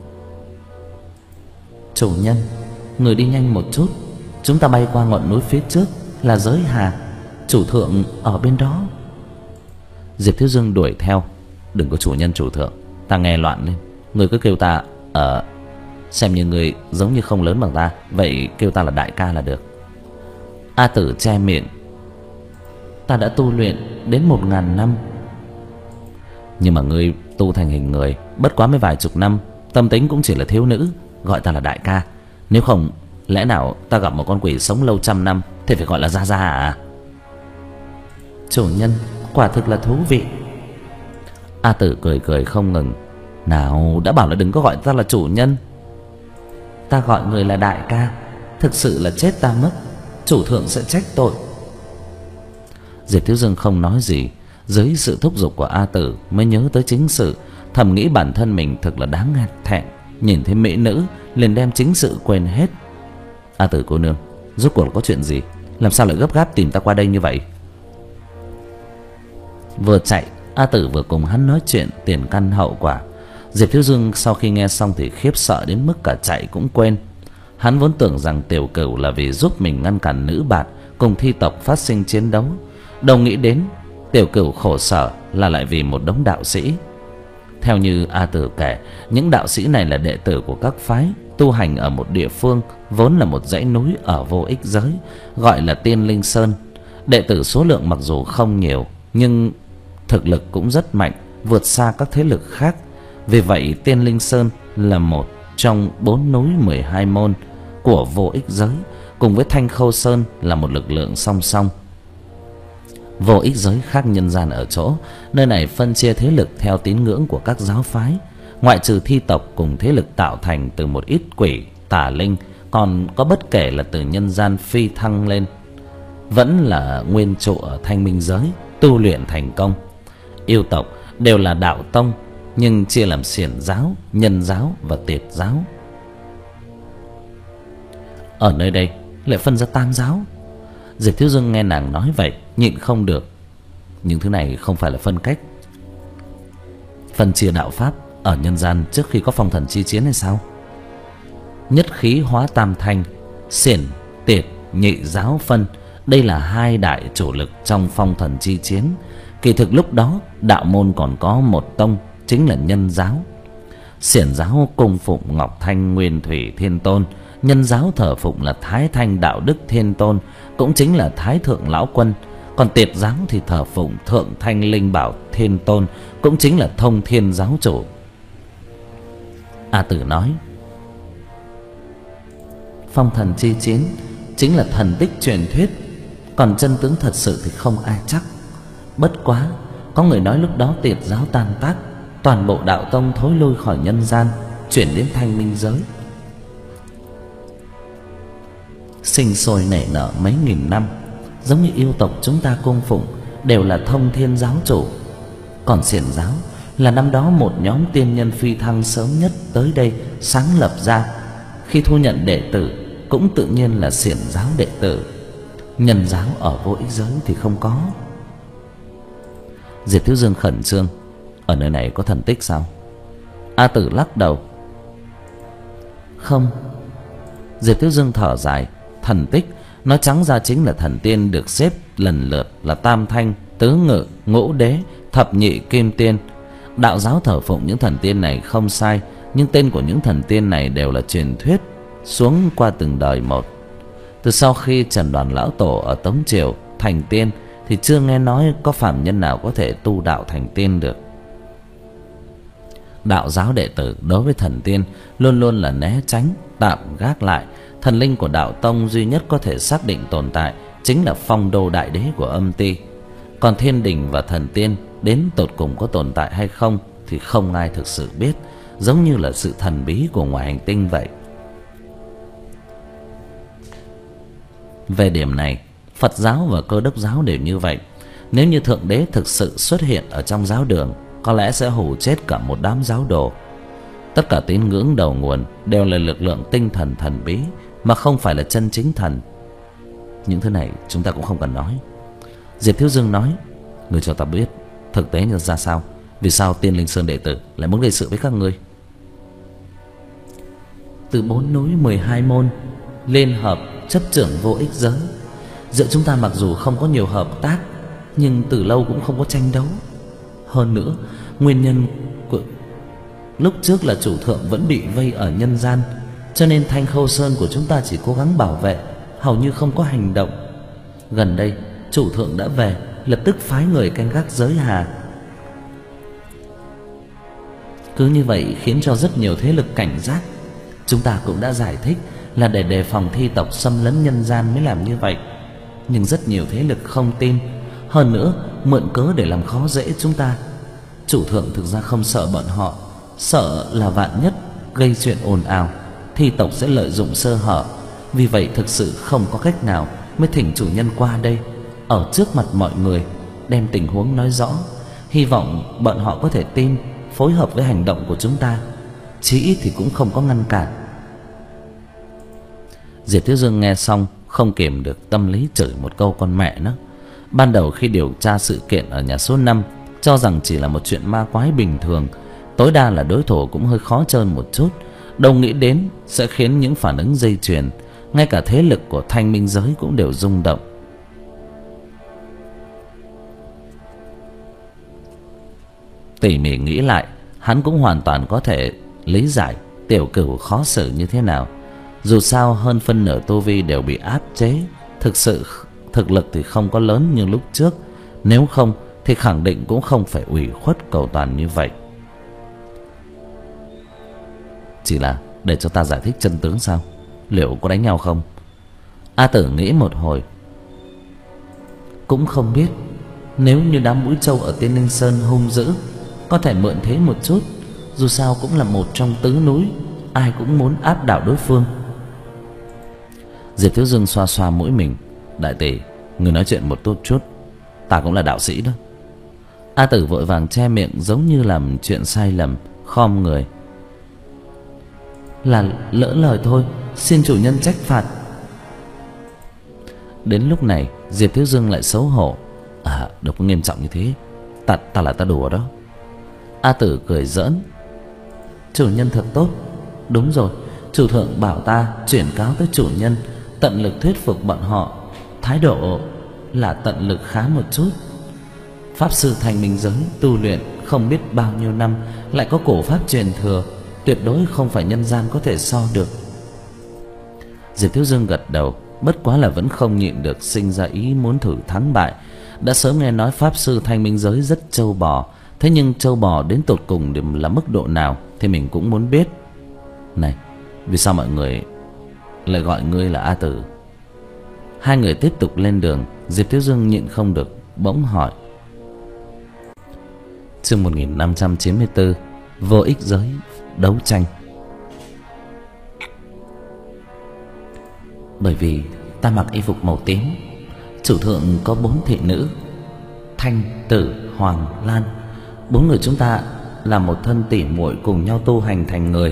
Chủ nhân, người đi nhanh một chút, chúng ta bay qua ngọn núi phía trước là giới hà, chủ thượng ở bên đó. Diệp Thiếu Dương đuổi theo. Đừng có chủ nhân chủ thượng, ta nghe loạn lên. Người cứ kêu ta ở, xem như người giống như không lớn bằng ta, vậy kêu ta là đại ca là được. A Tử che miệng. Ta đã tu luyện đến một ngàn năm. Nhưng mà ngươi tu thành hình người bất quá mới vài chục năm, tâm tính cũng chỉ là thiếu nữ, gọi ta là đại ca. Nếu không, lẽ nào ta gặp một con quỷ sống lâu trăm năm thì phải gọi là gia gia à? Chủ nhân, quả thực là thú vị. A Tử cười cười không ngừng. Nào, đã bảo là đừng có gọi ta là chủ nhân. Ta gọi người là đại ca, thực sự là chết ta mất, chủ thượng sẽ trách tội. Diệp Thiếu Dương không nói gì. Dưới sự thúc giục của A Tử mới nhớ tới chính sự, thầm nghĩ bản thân mình thật là đáng thẹn, nhìn thấy mỹ nữ liền đem chính sự quên hết. A Tử cô nương, rốt cuộc là có chuyện gì? Làm sao lại gấp gáp tìm ta qua đây như vậy? Vừa chạy, A Tử vừa cùng hắn nói chuyện tiền căn hậu quả. Diệp Thiếu Dương sau khi nghe xong thì khiếp sợ đến mức cả chạy cũng quên. Hắn vốn tưởng rằng Tiểu Cửu là vì giúp mình ngăn cản nữ bạt cùng thi tộc phát sinh chiến đấu, đâu nghĩ đến Tiểu Cửu khổ sở là lại vì một đống đạo sĩ. Theo như A Tử kể, những đạo sĩ này là đệ tử của các phái, tu hành ở một địa phương vốn là một dãy núi ở vô ích giới, gọi là Tiên Linh Sơn. Đệ tử số lượng mặc dù không nhiều, nhưng thực lực cũng rất mạnh, vượt xa các thế lực khác. Vì vậy Tiên Linh Sơn là một trong bốn núi mười hai môn của vô ích giới, cùng với Thanh Khâu Sơn là một lực lượng song song. Vô ích giới khác nhân gian ở chỗ, nơi này phân chia thế lực theo tín ngưỡng của các giáo phái. Ngoại trừ thi tộc cùng thế lực tạo thành từ một ít quỷ, tà linh, còn có bất kể là từ nhân gian phi thăng lên, vẫn là nguyên trụ ở Thanh Minh giới, tu luyện thành công. Yêu tộc đều là đạo tông, nhưng chia làm xiển giáo, nhân giáo và tiệt giáo. Ở nơi đây lại phân ra tam giáo. Diệp Thiếu Dương nghe nàng nói vậy nhịn không được. Những thứ này không phải là phân cách, phân chia đạo pháp ở nhân gian trước khi có phong thần chi chiến hay sao? Nhất khí hóa tam thanh, xiển tiệt nhị giáo phân, đây là hai đại chủ lực trong phong thần chi chiến. Kỳ thực lúc đó đạo môn còn có một tông, chính là nhân giáo. Xiển giáo cung phụng Ngọc Thanh Nguyên Thủy Thiên Tôn, nhân giáo thờ phụng là Thái Thanh Đạo Đức Thiên Tôn, cũng chính là Thái Thượng Lão Quân. Còn tiệt giáo thì thờ phụng Thượng Thanh Linh Bảo Thiên Tôn, cũng chính là Thông Thiên Giáo Chủ. A Tử nói, phong thần chi chiến chính là thần tích truyền thuyết, còn chân tướng thật sự thì không ai chắc. Bất quá có người nói lúc đó tiệt giáo tan tác, toàn bộ đạo tông thối lui khỏi nhân gian, chuyển đến Thanh Minh giới, sinh sôi nảy nở mấy nghìn năm. Giống như yêu tộc chúng ta cung phụng đều là Thông Thiên Giáo Chủ. Còn xiển giáo là năm đó một nhóm tiên nhân phi thăng sớm nhất tới đây sáng lập ra. Khi thu nhận đệ tử cũng tự nhiên là xiển giáo đệ tử. Nhân giáo ở vô ích giới thì không có. Diệp Thiếu Dương khẩn trương, ở nơi này có thần tích sao? A Tử lắc đầu. Không. Diệp Thiếu Dương thở dài. Thần tích nói trắng ra chính là thần tiên được xếp lần lượt là Tam Thanh, Tứ Ngự, Ngũ Đế, Thập Nhị Kim Tiên. Đạo giáo thờ phụng những thần tiên này không sai, nhưng tên của những thần tiên này đều là truyền thuyết xuống qua từng đời một. Từ sau khi Trần Đoàn Lão Tổ ở Tống Triều thành tiên thì chưa nghe nói có phàm nhân nào có thể tu đạo thành tiên được. Đạo giáo đệ tử đối với thần tiên luôn luôn là né tránh, tạm gác lại. Thần linh của đạo tông duy nhất có thể xác định tồn tại chính là phong đô đại đế của âm ti. Còn thiên đình và thần tiên đến tột cùng có tồn tại hay không thì không ai thực sự biết, giống như là sự thần bí của ngoài hành tinh vậy. Về điểm này, Phật giáo và Cơ đốc giáo đều như vậy. Nếu như Thượng Đế thực sự xuất hiện ở trong giáo đường, có lẽ sẽ hù chết cả một đám giáo đồ. Tất cả tín ngưỡng đầu nguồn đều là lực lượng tinh thần thần bí, mà không phải là chân chính thần. Những thứ này chúng ta cũng không cần nói. Diệp Thiếu Dương nói: người cho ta biết thực tế như ra sao. Vì sao Tiên Linh Sơn đệ tử lại muốn gây sự với các ngươi? Từ bốn núi mười hai môn liên hợp chấp trưởng vô ích giới. Giữa chúng ta mặc dù không có nhiều hợp tác, nhưng từ lâu cũng không có tranh đấu. Hơn nữa, nguyên nhân của lúc trước là chủ thượng vẫn bị vây ở nhân gian, cho nên Thanh Khâu Sơn của chúng ta chỉ cố gắng bảo vệ, hầu như không có hành động. Gần đây chủ thượng đã về, lập tức phái người canh gác giới hà. Cứ như vậy khiến cho rất nhiều thế lực cảnh giác. Chúng ta cũng đã giải thích là để đề phòng thi tộc xâm lấn nhân gian mới làm như vậy, nhưng rất nhiều thế lực không tin. Hơn nữa mượn cớ để làm khó dễ chúng ta. Chủ thượng thực ra không sợ bọn họ, sợ là vạn nhất gây chuyện ồn ào, thi tộc sẽ lợi dụng sơ hở. Vì vậy thực sự không có cách nào mới thỉnh chủ nhân qua đây, ở trước mặt mọi người đem tình huống nói rõ, hy vọng bọn họ có thể tin, phối hợp với hành động của chúng ta, chí ít thì cũng không có ngăn cản. Diệp Thiếu Dương nghe xong không kìm được tâm lý chửi một câu con mẹ nó. Ban đầu khi điều tra sự kiện ở nhà số năm, cho rằng chỉ là một chuyện ma quái bình thường, tối đa là đối thủ cũng hơi khó trơn một chút, đâu nghĩ đến sẽ khiến những phản ứng dây chuyền, ngay cả thế lực của Thanh Minh giới cũng đều rung động. Tỉ mỉ nghĩ lại, hắn cũng hoàn toàn có thể lý giải Tiểu Cửu khó xử như thế nào. Dù sao hơn phân nửa tu vi đều bị áp chế, thực sự thực lực thì không có lớn như lúc trước, nếu không thì khẳng định cũng không phải ủy khuất cầu toàn như vậy. Chỉ là để cho ta giải thích chân tướng sao? Liệu có đánh nhau không? A Tử nghĩ một hồi, cũng không biết. Nếu như đám mũi trâu ở Tiên Linh Sơn hung dữ, có thể mượn thế một chút. Dù sao cũng là một trong tứ núi, ai cũng muốn áp đảo đối phương. Diệp Thiếu Dương xoa xoa mũi mình: đại tỷ, người nói chuyện một chút chút, ta cũng là đạo sĩ đó. A Tử vội vàng che miệng giống như làm chuyện sai lầm, khom người: là lỡ lời thôi, xin chủ nhân trách phạt. Đến lúc này Diệp Thiếu Dương lại xấu hổ: à, đâu có nghiêm trọng như thế, ta ta là ta đùa đó. A Tử cười giỡn: chủ nhân thật tốt. Đúng rồi, chủ thượng bảo ta chuyển cáo tới chủ nhân, tận lực thuyết phục bọn họ, thái độ là tận lực khá một chút. Pháp sư Thanh Minh giới tu luyện không biết bao nhiêu năm, lại có cổ pháp truyền thừa, tuyệt đối không phải nhân gian có thể so được. Diệp Thiếu Dương gật đầu, bất quá là vẫn không nhịn được sinh ra ý muốn thử thắng bại. Đã sớm nghe nói pháp sư Thanh Minh giới rất trâu bò, thế nhưng trâu bò đến tột cùng là mức độ nào thì mình cũng muốn biết. Này, vì sao mọi người lại gọi ngươi là A Tử? Hai người tiếp tục lên đường. Diệp Thiếu Dương nhịn không được bỗng hỏi. Chương một nghìn năm trăm chín mươi tư, vô ích giới đấu tranh. Bởi vì ta mặc y phục màu tím. Chủ thượng có bốn thị nữ: Thanh, Tử, Hoàng, Lan. Bốn người chúng ta là một thân tỉ muội cùng nhau tu hành thành người.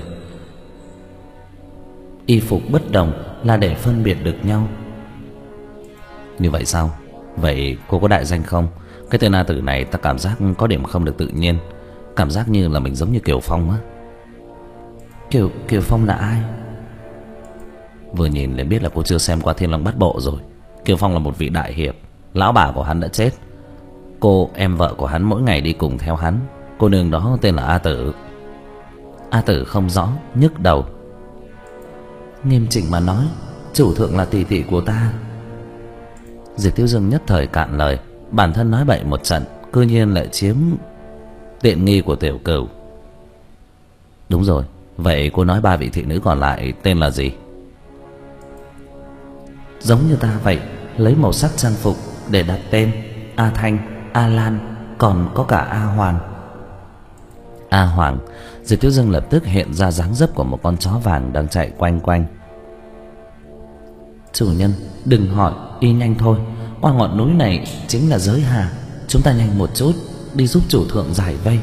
Y phục bất đồng là để phân biệt được nhau. Như vậy sao? Vậy cô có đại danh không? Cái tên A Tử này ta cảm giác có điểm không được tự nhiên, cảm giác như là mình giống như Kiều Phong á. Kiều Kiều Phong là ai? Vừa nhìn liền biết là cô chưa xem qua Thiên Long Bát Bộ rồi. Kiều Phong là một vị đại hiệp, lão bà của hắn đã chết, cô em vợ của hắn mỗi ngày đi cùng theo hắn. Cô nương đó tên là A Tử. A Tử không rõ, nhức đầu. Nghiêm chỉnh mà nói, chủ thượng là tỷ tỷ của ta. Diệp Thiếu Dương nhất thời cạn lời, bản thân nói bậy một trận, cư nhiên lại chiếm tiện nghi của Tiểu Cửu. Đúng rồi, vậy cô nói ba vị thị nữ còn lại tên là gì? Giống như ta vậy, lấy màu sắc trang phục để đặt tên. A Thanh, A Lan, còn có cả A Hoàng. A Hoàng. Diệp Thiếu Dương lập tức hiện ra dáng dấp của một con chó vàng đang chạy quanh quanh. Chủ nhân, đừng hỏi, đi nhanh thôi. Qua ngọn núi này chính là giới hà. Chúng ta nhanh một chút, đi giúp chủ thượng giải vây.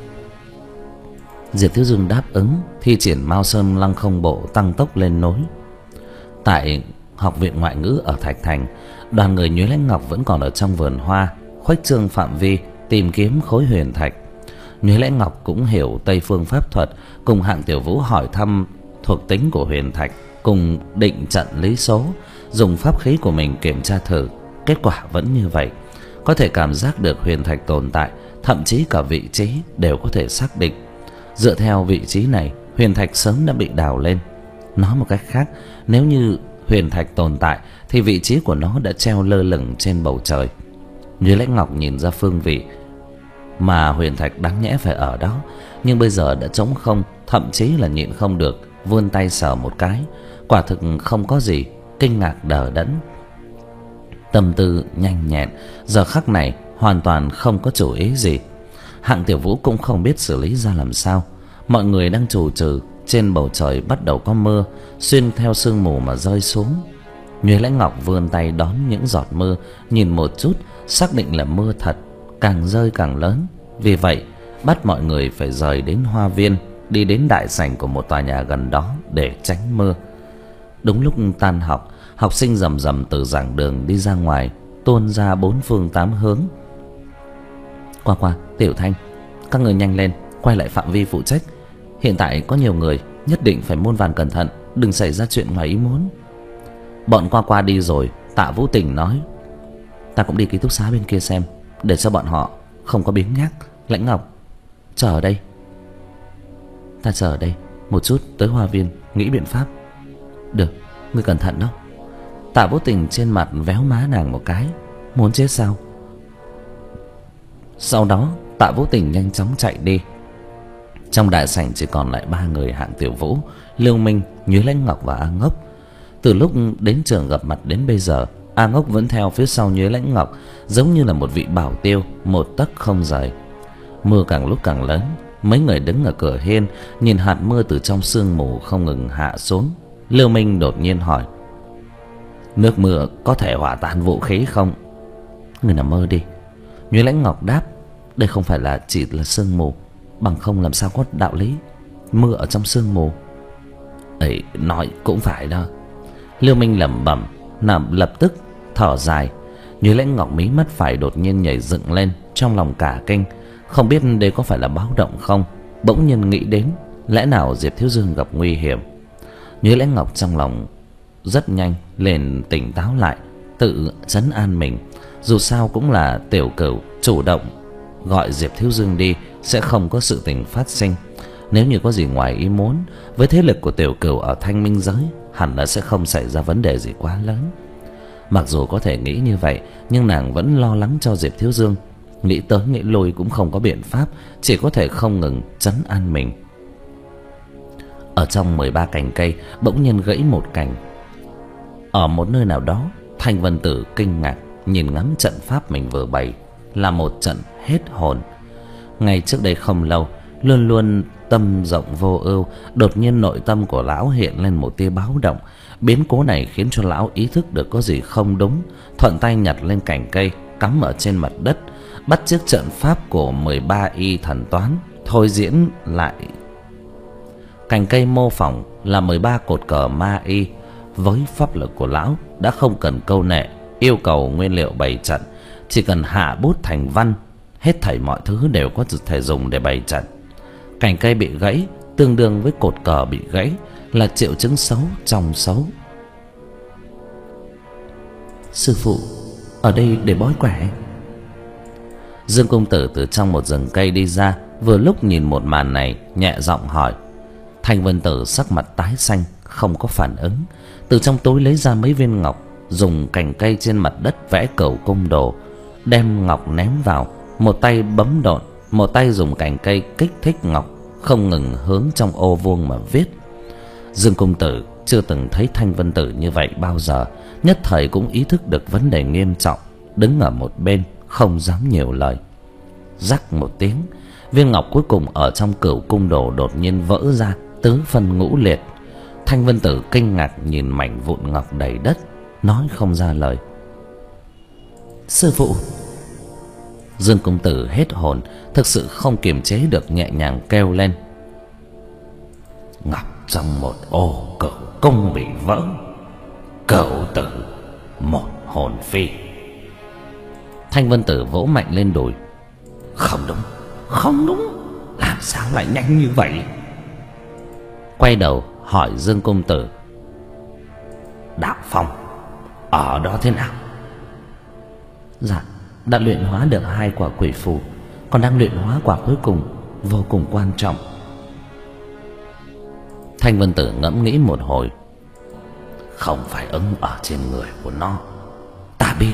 Diệp Thiếu Dương đáp ứng, thi triển Mao Sơn Lăng Không Bộ tăng tốc lên núi. Tại học viện ngoại ngữ ở Thạch Thành, đoàn người Nhuế Lãnh Ngọc vẫn còn ở trong vườn hoa, khuếch trương phạm vi tìm kiếm khối huyền thạch. Nhuế Lãnh Ngọc cũng hiểu Tây phương pháp thuật, cùng Hạng Tiểu Vũ hỏi thăm thuộc tính của huyền thạch, cùng định trận lý số, dùng pháp khí của mình kiểm tra thử. Kết quả vẫn như vậy, có thể cảm giác được huyền thạch tồn tại, thậm chí cả vị trí đều có thể xác định. Dựa theo vị trí này, huyền thạch sớm đã bị đào lên. Nói một cách khác, nếu như huyền thạch tồn tại thì vị trí của nó đã treo lơ lửng trên bầu trời. Như Lãnh Ngọc nhìn ra phương vị mà huyền thạch đáng nhẽ phải ở đó, nhưng bây giờ đã trống không, thậm chí là nhịn không được, vươn tay sờ một cái, quả thực không có gì, kinh ngạc đờ đẫn. Tâm tư nhanh nhẹn, giờ khắc này hoàn toàn không có chủ ý gì. Hạng Tiểu Vũ cũng không biết xử lý ra làm sao. Mọi người đang trù trừ, trên bầu trời bắt đầu có mưa, xuyên theo sương mù mà rơi xuống. Nhuế Lãnh Ngọc vươn tay đón những giọt mưa, nhìn một chút, xác định là mưa thật, càng rơi càng lớn. Vì vậy, bắt mọi người phải rời đến hoa viên, đi đến đại sảnh của một tòa nhà gần đó để tránh mưa. Đúng lúc tan học, học sinh rầm rầm từ giảng đường đi ra ngoài, tuôn ra bốn phương tám hướng. Qua Qua, Tiểu Thanh, các người nhanh lên, quay lại phạm vi phụ trách. Hiện tại có nhiều người, nhất định phải muôn vàn cẩn thận, đừng xảy ra chuyện ngoài ý muốn. Bọn Qua Qua đi rồi, Tạ Vũ Tình nói: ta cũng đi ký túc xá bên kia xem, để cho bọn họ không có biếng nhác. Lãnh Ngọc, chờ ở đây. Ta chờ ở đây một chút, tới hoa viên nghĩ biện pháp. Được, ngươi cẩn thận đó. Tạ Vũ Tình trên mặt véo má nàng một cái. Muốn chết sao? Sau đó Tạ Vũ Tình nhanh chóng chạy đi. Trong đại sảnh chỉ còn lại ba người: Hạng Tiểu Vũ, Lưu Minh, Nhuế Lãnh Ngọc và A Ngốc. Từ lúc đến trường gặp mặt đến bây giờ, A Ngốc vẫn theo phía sau Nhuế Lãnh Ngọc, giống như là một vị bảo tiêu, một tấc không rời. Mưa càng lúc càng lớn, mấy người đứng ở cửa hiên nhìn hạt mưa từ trong sương mù không ngừng hạ xuống. Lưu Minh đột nhiên hỏi: nước mưa có thể hòa tan vũ khí không? Người nằm mơ đi. Nhuế Lãnh Ngọc đáp: đây không phải là chỉ là sương mù, bằng không làm sao có đạo lý mưa ở trong sương mù. Ấy, nói cũng phải đó. Lưu Minh lẩm bẩm, nằm lập tức thở dài. Nhuế Lãnh Ngọc mí mắt phải đột nhiên nhảy dựng lên, trong lòng cả kinh, không biết đây có phải là báo động không. Bỗng nhiên nghĩ đến, lẽ nào Diệp Thiếu Dương gặp nguy hiểm. Nhuế Lãnh Ngọc trong lòng rất nhanh liền tỉnh táo lại, tự trấn an mình. Dù sao cũng là Tiểu Cửu chủ động gọi Diệp Thiếu Dương đi, sẽ không có sự tình phát sinh. Nếu như có gì ngoài ý muốn, với thế lực của Tiểu Cửu ở Thanh Minh giới, hẳn là sẽ không xảy ra vấn đề gì quá lớn. Mặc dù có thể nghĩ như vậy, nhưng nàng vẫn lo lắng cho Diệp Thiếu Dương. Nghĩ tới nghĩ lui cũng không có biện pháp, chỉ có thể không ngừng trấn an mình. Ở trong mười ba cành cây bỗng nhiên gãy một cành. Ở một nơi nào đó, Thanh Vân Tử kinh ngạc nhìn ngắm trận pháp mình vừa bày, là một trận hết hồn. Ngay trước đây không lâu, luôn luôn tâm rộng vô ưu, đột nhiên nội tâm của lão hiện lên một tia báo động. Biến cố này khiến cho lão ý thức được có gì không đúng, thuận tay nhặt lên cành cây cắm ở trên mặt đất, bắt chước trận pháp của mười ba y thần toán thôi diễn lại. Cành cây mô phỏng là mười ba cột cờ ma y. Với pháp lực của lão đã không cần câu nệ yêu cầu nguyên liệu bày trận, chỉ cần hạ bút thành văn, hết thảy mọi thứ đều có thể dùng để bày trận. Cành cây bị gãy tương đương với cột cờ bị gãy, là triệu chứng xấu trong xấu. Sư phụ, ở đây để bói quẻ. Dương công tử từ trong một rừng cây đi ra, vừa lúc nhìn một màn này, nhẹ giọng hỏi. Thanh Vân Tử sắc mặt tái xanh, không có phản ứng. Từ trong túi lấy ra mấy viên ngọc, dùng cành cây trên mặt đất vẽ cửu cung đồ, đem ngọc ném vào, một tay bấm độn, một tay dùng cành cây kích thích ngọc không ngừng hướng trong ô vuông mà viết. Dương công tử chưa từng thấy Thanh Vân Tử như vậy bao giờ, nhất thời cũng ý thức được vấn đề nghiêm trọng, đứng ở một bên không dám nhiều lời. Rắc một tiếng, viên ngọc cuối cùng ở trong cửu cung đồ đột nhiên vỡ ra, tứ phân ngũ liệt. Thanh Vân Tử kinh ngạc nhìn mảnh vụn ngọc đầy đất, nói không ra lời. Sư phụ. Dương công tử hết hồn, thực sự không kiềm chế được, nhẹ nhàng kêu lên. Ngọc trong một ô cửu cung bị vỡ, cửu tử một hồn phi. Thanh Vân Tử vỗ mạnh lên đùi. Không đúng, không đúng, làm sao lại nhanh như vậy? Quay đầu hỏi Dương công tử. Đạo Phong ở đó thế nào? Dạ, đã luyện hóa được hai quả quỷ phù, còn đang luyện hóa quả cuối cùng, vô cùng quan trọng. Thanh Vân Tử ngẫm nghĩ một hồi. Không phải ứng ở trên người của nó, ta biết.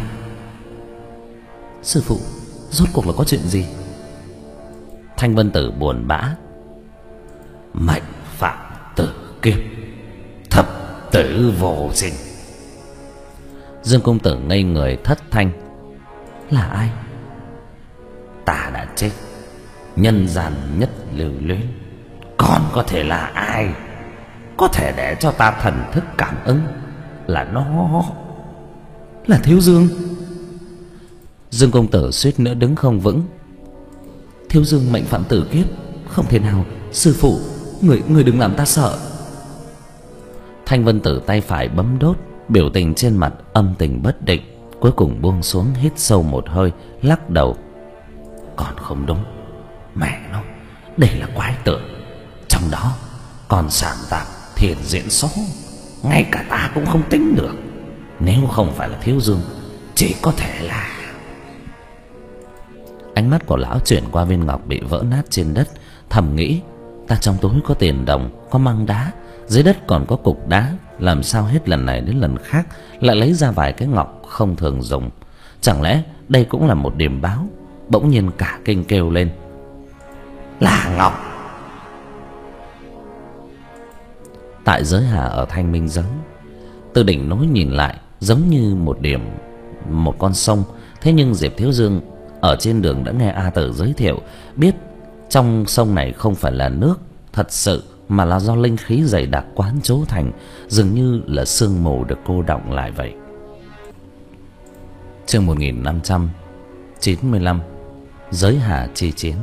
Sư phụ, rốt cuộc là có chuyện gì? Thanh Vân Tử buồn bã. Mệnh phạm tử kiếp, thập tử vô sinh. Dương công tử ngây người thất thanh. Là ai? Ta đã chết, nhân gian nhất lưu luyến, còn có thể là ai? Có thể để cho ta thần thức cảm ứng là nó, là Thiếu Dương. Dương công tử suýt nữa đứng không vững. Thiếu Dương mệnh phạm tử kiếp, không thể nào. Sư phụ, người người đừng làm ta sợ. Thanh Vân Tử tay phải bấm đốt, biểu tình trên mặt âm tình bất định, cuối cùng buông xuống, hít sâu một hơi, lắc đầu. Còn không đúng, mẹ nó, đây là quái tượng, trong đó còn sảm tạp thiền diễn số, ngay cả ta cũng không tính được. Nếu không phải là Thiếu Dương, chỉ có thể là... Ánh mắt của lão chuyển qua viên ngọc bị vỡ nát trên đất, thầm nghĩ. Ta trong túi có tiền đồng, có măng đá, dưới đất còn có cục đá, làm sao hết lần này đến lần khác lại lấy ra vài cái ngọc không thường dùng? Chẳng lẽ đây cũng là một điểm báo? Bỗng nhiên cả kinh kêu lên. Là ngọc! Tại giới hà ở Thanh Minh Giới, từ đỉnh núi nhìn lại giống như một điểm, một con sông. Thế nhưng Diệp Thiếu Dương ở trên đường đã nghe A Tử giới thiệu, biết trong sông này không phải là nước thật sự, mà là do linh khí dày đặc quán trú thành, dường như là sương mù được cô đọng lại vậy. Chương một nghìn năm trăm chín mươi lăm. Giới hà chi chiến.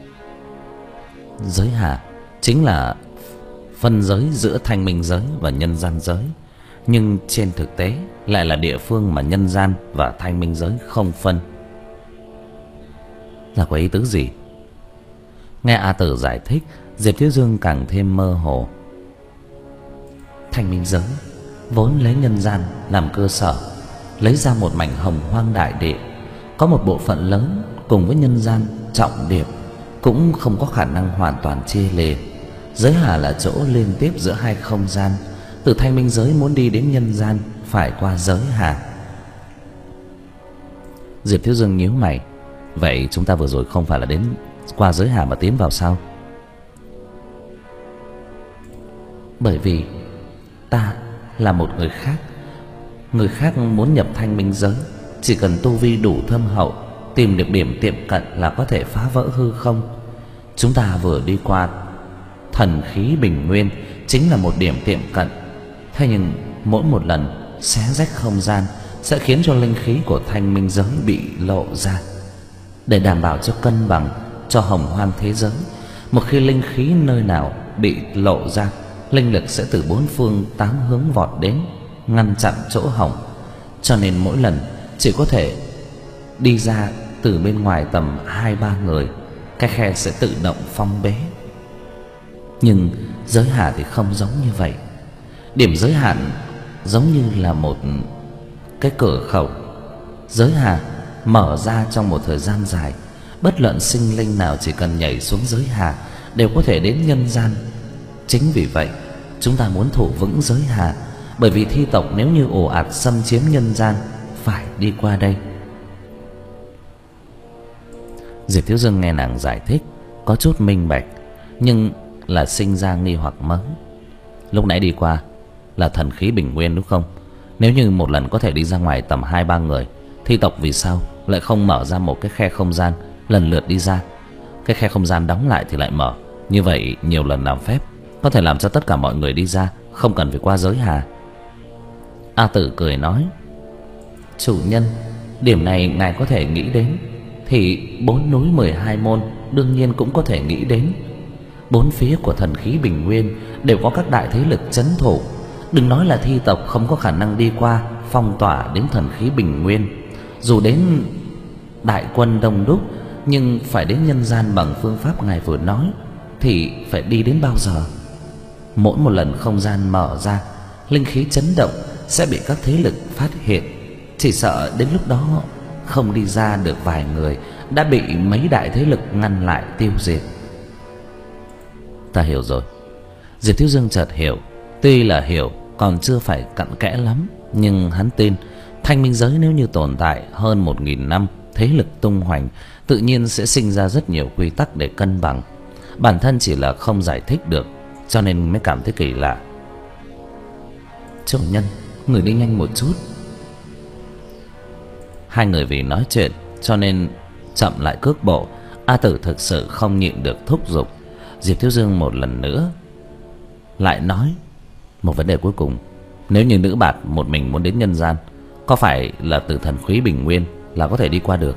Giới hà chính là phân giới giữa Thanh Minh Giới và nhân gian giới, nhưng trên thực tế lại là địa phương mà nhân gian và Thanh Minh Giới không phân. Là có ý tứ gì? Nghe A Tử giải thích, Diệp Thiếu Dương càng thêm mơ hồ. Thanh Minh Giới vốn lấy nhân gian làm cơ sở, lấy ra một mảnh hồng hoang đại địa, có một bộ phận lớn cùng với nhân gian trọng điệp, cũng không có khả năng hoàn toàn chia lìa. Giới hà là chỗ liên tiếp giữa hai không gian, từ Thanh Minh Giới muốn đi đến nhân gian phải qua giới hà. Diệp Thiếu Dương nhíu mày. Vậy chúng ta vừa rồi không phải là đến qua giới hà mà tiến vào sao? Bởi vì ta là một người khác. Người khác muốn nhập Thanh Minh Giới, chỉ cần tu vi đủ thâm hậu, tìm được điểm tiệm cận là có thể phá vỡ hư không. Chúng ta vừa đi qua thần khí bình nguyên, chính là một điểm tiệm cận. Thế nhưng mỗi một lần xé rách không gian sẽ khiến cho linh khí của Thanh Minh Giới bị lộ ra. Để đảm bảo cho cân bằng cho hồng hoang thế giới, một khi linh khí nơi nào bị lộ ra, linh lực sẽ từ bốn phương tám hướng vọt đến, ngăn chặn chỗ hỏng. Cho nên mỗi lần chỉ có thể đi ra từ bên ngoài tầm hai ba người, cái khe sẽ tự động phong bế. Nhưng giới hà thì không giống như vậy. Điểm giới hạn giống như là một cái cửa khẩu. Giới hà mở ra trong một thời gian dài, bất luận sinh linh nào chỉ cần nhảy xuống giới hà đều có thể đến nhân gian. Chính vì vậy chúng ta muốn thủ vững giới hà, bởi vì thi tộc nếu như ồ ạt xâm chiếm nhân gian phải đi qua đây. Diệp Thiếu Dương nghe nàng giải thích có chút minh bạch. nhưng là sinh ra nghi hoặc mới. Lúc nãy đi qua là thần khí bình nguyên đúng không? Nếu như một lần có thể đi ra ngoài tầm hai ba người, thi tộc vì sao lại không mở ra một cái khe không gian lần lượt đi ra? Cái khe không gian đóng lại thì lại mở. Như vậy nhiều lần làm phép có thể làm cho tất cả mọi người đi ra, không cần phải qua giới hà. A Tử cười nói: chủ nhân, điểm này ngài có thể nghĩ đến, thì bốn núi mười hai môn đương nhiên cũng có thể nghĩ đến. Bốn phía của thần khí bình nguyên đều có các đại thế lực trấn thủ. Đừng nói là thi tộc không có khả năng đi qua phong tỏa đến thần khí bình nguyên, dù đến đại quân đông đúc, nhưng phải đến nhân gian bằng phương pháp ngài vừa nói thì phải đi đến bao giờ? Mỗi một lần không gian mở ra, linh khí chấn động sẽ bị các thế lực phát hiện. Chỉ sợ đến lúc đó không đi ra được vài người đã bị mấy đại thế lực ngăn lại tiêu diệt. Ta hiểu rồi. Diệp Thiếu Dương chợt hiểu. Tuy là hiểu còn chưa phải cặn kẽ lắm, nhưng hắn tin thanh minh giới nếu như tồn tại hơn một nghìn năm, thế lực tung hoành, tự nhiên sẽ sinh ra rất nhiều quy tắc để cân bằng. Bản thân chỉ là không giải thích được, cho nên mới cảm thấy kỳ lạ. Chủ nhân, người đi nhanh một chút. Hai người vì nói chuyện cho nên chậm lại cước bộ. A Tử thực sự không nhịn được thúc giục. Diệp Thiếu Dương một lần nữa lại nói một vấn đề cuối cùng: nếu như nữ bạt một mình muốn đến nhân gian, có phải là từ thần khí bình nguyên là có thể đi qua được?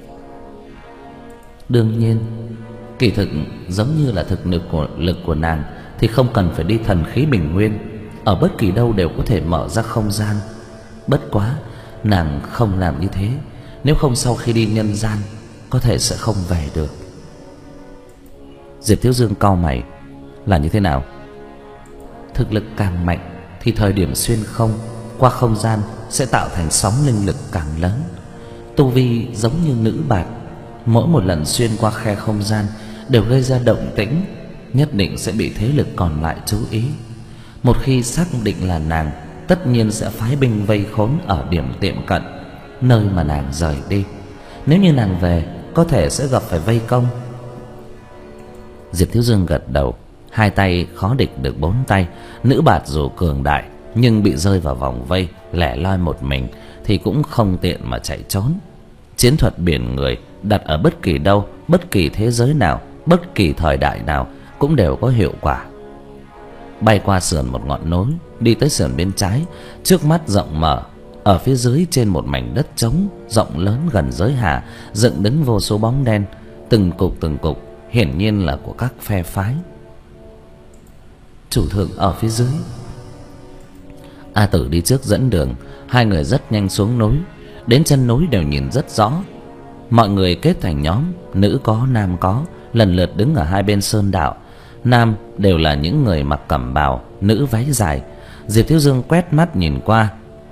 Đương nhiên. Kỳ thực giống như là thực lực của lực của nàng thì không cần phải đi thần khí bình nguyên, ở bất kỳ đâu đều có thể mở ra không gian. Bất quá nàng không làm như thế, nếu không sau khi đi nhân gian có thể sẽ không về được. Diệp Thiếu Dương cau mày: là như thế nào? Thực lực càng mạnh thì thời điểm xuyên không qua không gian sẽ tạo thành sóng linh lực càng lớn. Tu vi giống như nữ bạt, mỗi một lần xuyên qua khe không gian đều gây ra động tĩnh, nhất định sẽ bị thế lực còn lại chú ý. Một khi xác định là nàng, tất nhiên sẽ phái binh vây khốn ở điểm tiệm cận, nơi mà nàng rời đi. Nếu như nàng về, có thể sẽ gặp phải vây công. Diệp Thiếu Dương gật đầu. Hai tay khó địch được bốn tay. Nữ bạt dù cường đại, nhưng bị rơi vào vòng vây, lẻ loi một mình thì cũng không tiện mà chạy trốn. Chiến thuật biển người đặt ở bất kỳ đâu, bất kỳ thế giới nào, bất kỳ thời đại nào cũng đều có hiệu quả. Bay qua sườn một ngọn núi, đi tới sườn bên trái, trước mắt rộng mở. Ở phía dưới trên một mảnh đất trống rộng lớn gần giới hà, dựng đứng vô số bóng đen, từng cục từng cục, hiển nhiên là của các phe phái. Chủ thượng ở phía dưới. A Tử đi trước dẫn đường. Hai người rất nhanh xuống núi. Đến chân núi đều nhìn rất rõ. Mọi người kết thành nhóm, nữ có nam có, lần lượt đứng ở hai bên sơn đạo. Nam đều là những người mặc cẩm bào, nữ váy dài. Diệp Thiếu Dương quét mắt nhìn qua,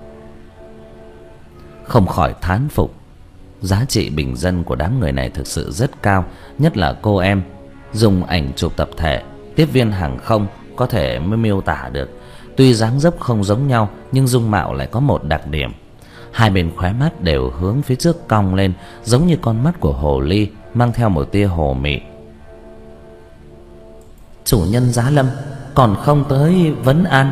không khỏi thán phục. Giá trị bình dân của đám người này thực sự rất cao, nhất là cô em. Dùng ảnh chụp tập thể, tiếp viên hàng không có thể mới miêu tả được. Tuy dáng dấp không giống nhau, nhưng dung mạo lại có một đặc điểm: hai bên khóe mắt đều hướng phía trước cong lên, giống như con mắt của hồ ly, mang theo một tia hồ mị. Chủ nhân giá lâm còn không tới vấn an.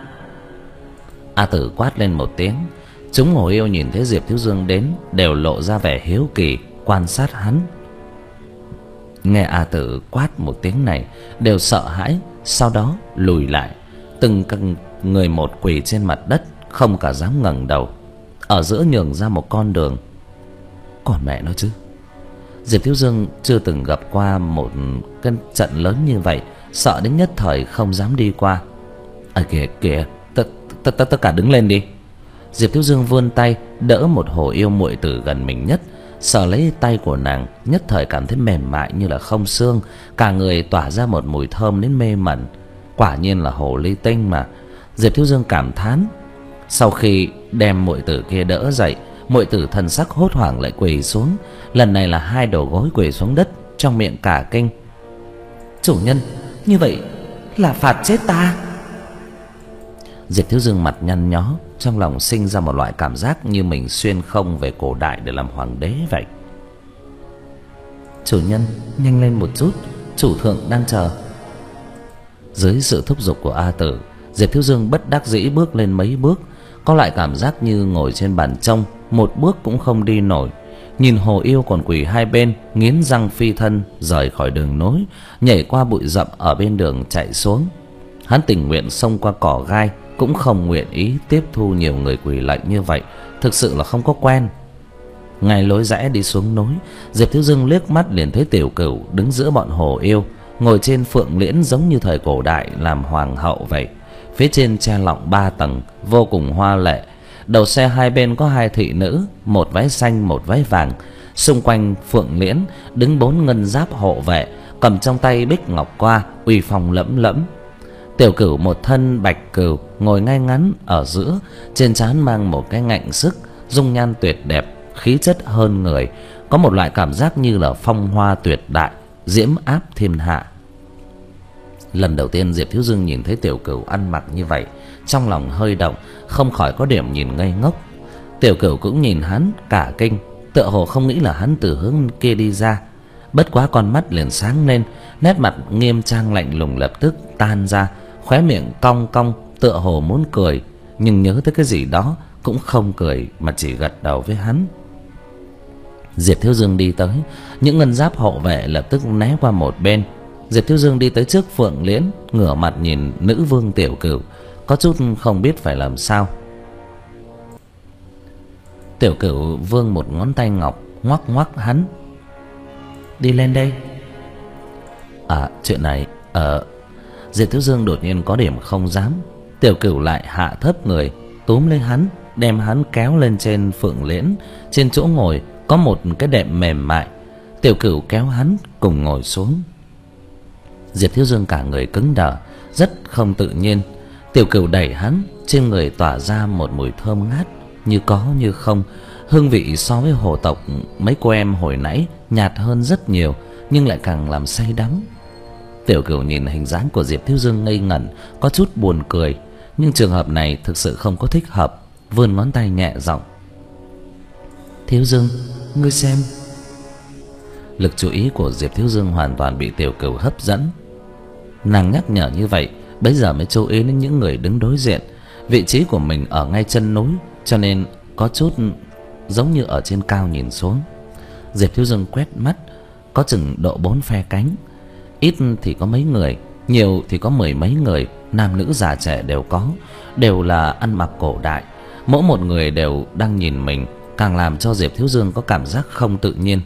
A Tử quát lên một tiếng. Chúng hồ yêu nhìn thấy Diệp Thiếu Dương đến đều lộ ra vẻ hiếu kỳ quan sát hắn. Nghe A Tử quát một tiếng này đều sợ hãi, sau đó lùi lại, từng người một quỳ trên mặt đất, không cả dám ngẩng đầu. Ở giữa nhường ra một con đường. Còn mẹ nó chứ, Diệp Thiếu Dương chưa từng gặp qua một cái trận lớn như vậy, sợ đến nhất thời không dám đi qua. À kìa kìa, tất tất tất tất cả đứng lên đi. Diệp Thiếu Dương vươn tay đỡ một hồ yêu muội tử gần mình nhất, sờ lấy tay của nàng, nhất thời cảm thấy mềm mại như là không xương, cả người tỏa ra một mùi thơm đến mê mẩn. Quả nhiên là hồ ly tinh mà. Diệp Thiếu Dương cảm thán. Sau khi đem muội tử kia đỡ dậy, muội tử thần sắc hốt hoảng lại quỳ xuống. Lần này là hai đầu gối quỳ xuống đất, trong miệng cả kinh. Chủ nhân, như vậy là phạt chết ta. Diệp Thiếu Dương mặt nhăn nhó, trong lòng sinh ra một loại cảm giác như mình xuyên không về cổ đại để làm hoàng đế vậy. Chủ nhân, nhanh lên một chút, chủ thượng đang chờ. Dưới sự thúc giục của A Tử, Diệp Thiếu Dương bất đắc dĩ bước lên mấy bước, có lại cảm giác như ngồi trên bàn trông, một bước cũng không đi nổi. Nhìn Hồ Yêu còn quỳ hai bên, nghiến răng phi thân rời khỏi đường nối, nhảy qua bụi rậm ở bên đường chạy xuống. Hắn tình nguyện xông qua cỏ gai, cũng không nguyện ý tiếp thu nhiều người quỳ lạy như vậy, thực sự là không có quen. Ngay lối rẽ đi xuống núi, Diệp Thiếu Dương liếc mắt liền thấy Tiểu Cửu đứng giữa bọn Hồ Yêu, ngồi trên phượng liễn giống như thời cổ đại làm hoàng hậu vậy. Phía trên che lọng ba tầng, vô cùng hoa lệ. Đầu xe hai bên có hai thị nữ, một váy xanh một váy vàng. Xung quanh phượng liễn đứng bốn ngân giáp hộ vệ, cầm trong tay bích ngọc qua, uy phong lẫm lẫm. Tiểu Cửu một thân bạch cừu, ngồi ngay ngắn ở giữa, trên trán mang một cái ngạnh sức, dung nhan tuyệt đẹp, khí chất hơn người, có một loại cảm giác như là phong hoa tuyệt đại, diễm áp thiên hạ. Lần đầu tiên Diệp Thiếu Dương nhìn thấy Tiểu Cửu ăn mặc như vậy, trong lòng hơi động, không khỏi có điểm nhìn ngây ngốc. Tiểu Cửu cũng nhìn hắn cả kinh, tựa hồ không nghĩ là hắn từ hướng kia đi ra. Bất quá con mắt liền sáng lên, nét mặt nghiêm trang lạnh lùng lập tức tan ra, khóe miệng cong cong, tựa hồ muốn cười, nhưng nhớ tới cái gì đó cũng không cười mà chỉ gật đầu với hắn. Diệp Thiếu Dương đi tới, những ngân giáp hộ vệ lập tức né qua một bên. Diệp Thiếu Dương đi tới trước phượng liễn, ngửa mặt nhìn nữ vương Tiểu Cửu, có chút không biết phải làm sao. Tiểu Cửu vươn một ngón tay ngọc ngoắc ngoắc hắn. Đi lên đây. À, chuyện này ờ Diệp Thiếu Dương đột nhiên có điểm không dám. Tiểu Cửu lại hạ thấp người, túm lấy hắn, đem hắn kéo lên trên phượng liễn. Trên chỗ ngồi có một cái đệm mềm mại. Tiểu Cửu kéo hắn cùng ngồi xuống. Diệp Thiếu Dương cả người cứng đờ, rất không tự nhiên. Tiểu Cửu đẩy hắn, trên người tỏa ra một mùi thơm ngát, như có như không. Hương vị so với hồ tộc mấy cô em hồi nãy nhạt hơn rất nhiều, nhưng lại càng làm say đắm. Tiểu Cửu nhìn hình dáng của Diệp Thiếu Dương ngây ngẩn, có chút buồn cười, nhưng trường hợp này thực sự không có thích hợp, vươn ngón tay nhẹ giọng. Thiếu Dương, ngươi xem. Lực chú ý của Diệp Thiếu Dương hoàn toàn bị Tiểu Cửu hấp dẫn. Nàng nhắc nhở như vậy, bấy giờ mới chú ý đến những người đứng đối diện. Vị trí của mình ở ngay chân núi, cho nên có chút giống như ở trên cao nhìn xuống. Diệp Thiếu Dương quét mắt, có chừng độ bốn phe cánh. Ít thì có mấy người, nhiều thì có mười mấy người, nam nữ già trẻ đều có, đều là ăn mặc cổ đại. Mỗi một người đều đang nhìn mình, càng làm cho Diệp Thiếu Dương có cảm giác không tự nhiên.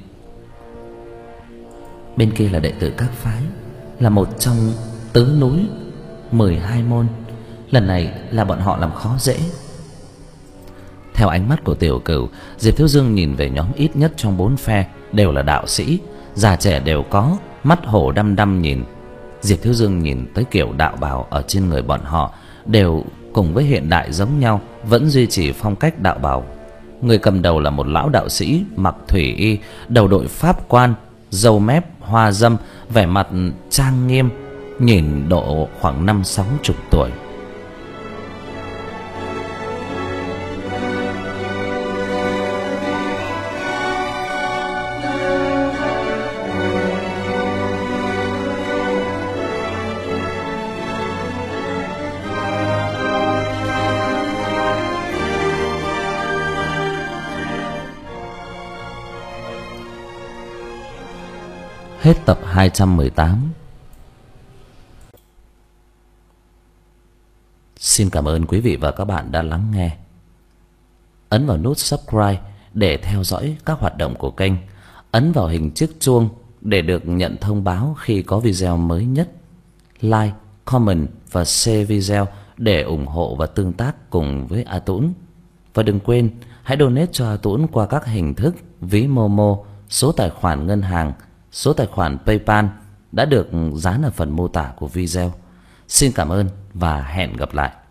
Bên kia là đệ tử các phái, là một trong tứ núi mười hai môn. Lần này là bọn họ làm khó dễ. Theo ánh mắt của Tiểu Cửu, Diệp Thiếu Dương nhìn về nhóm ít nhất trong bốn phe, đều là đạo sĩ, già trẻ đều có, mắt hổ đăm đăm nhìn. Diệp Thiếu Dương nhìn tới kiểu đạo bào ở trên người bọn họ đều cùng với hiện đại giống nhau, vẫn duy trì phong cách đạo bào. Người cầm đầu là một lão đạo sĩ mặc thủy y, đầu đội pháp quan, râu mép hoa dâm, vẻ mặt trang nghiêm, nhìn độ khoảng năm sáu chục tuổi. Hết tập hai trăm mười tám. Xin cảm ơn quý vị và các bạn đã lắng nghe. Ấn vào nút subscribe để theo dõi các hoạt động của kênh. Ấn vào hình chiếc chuông để được nhận thông báo khi có video mới nhất. Like, comment và share video để ủng hộ và tương tác cùng với A Tũng. Và đừng quên hãy donate cho A Tũng qua các hình thức ví Momo, số tài khoản ngân hàng, số tài khoản PayPal đã được dán ở phần mô tả của video. Xin cảm ơn và hẹn gặp lại.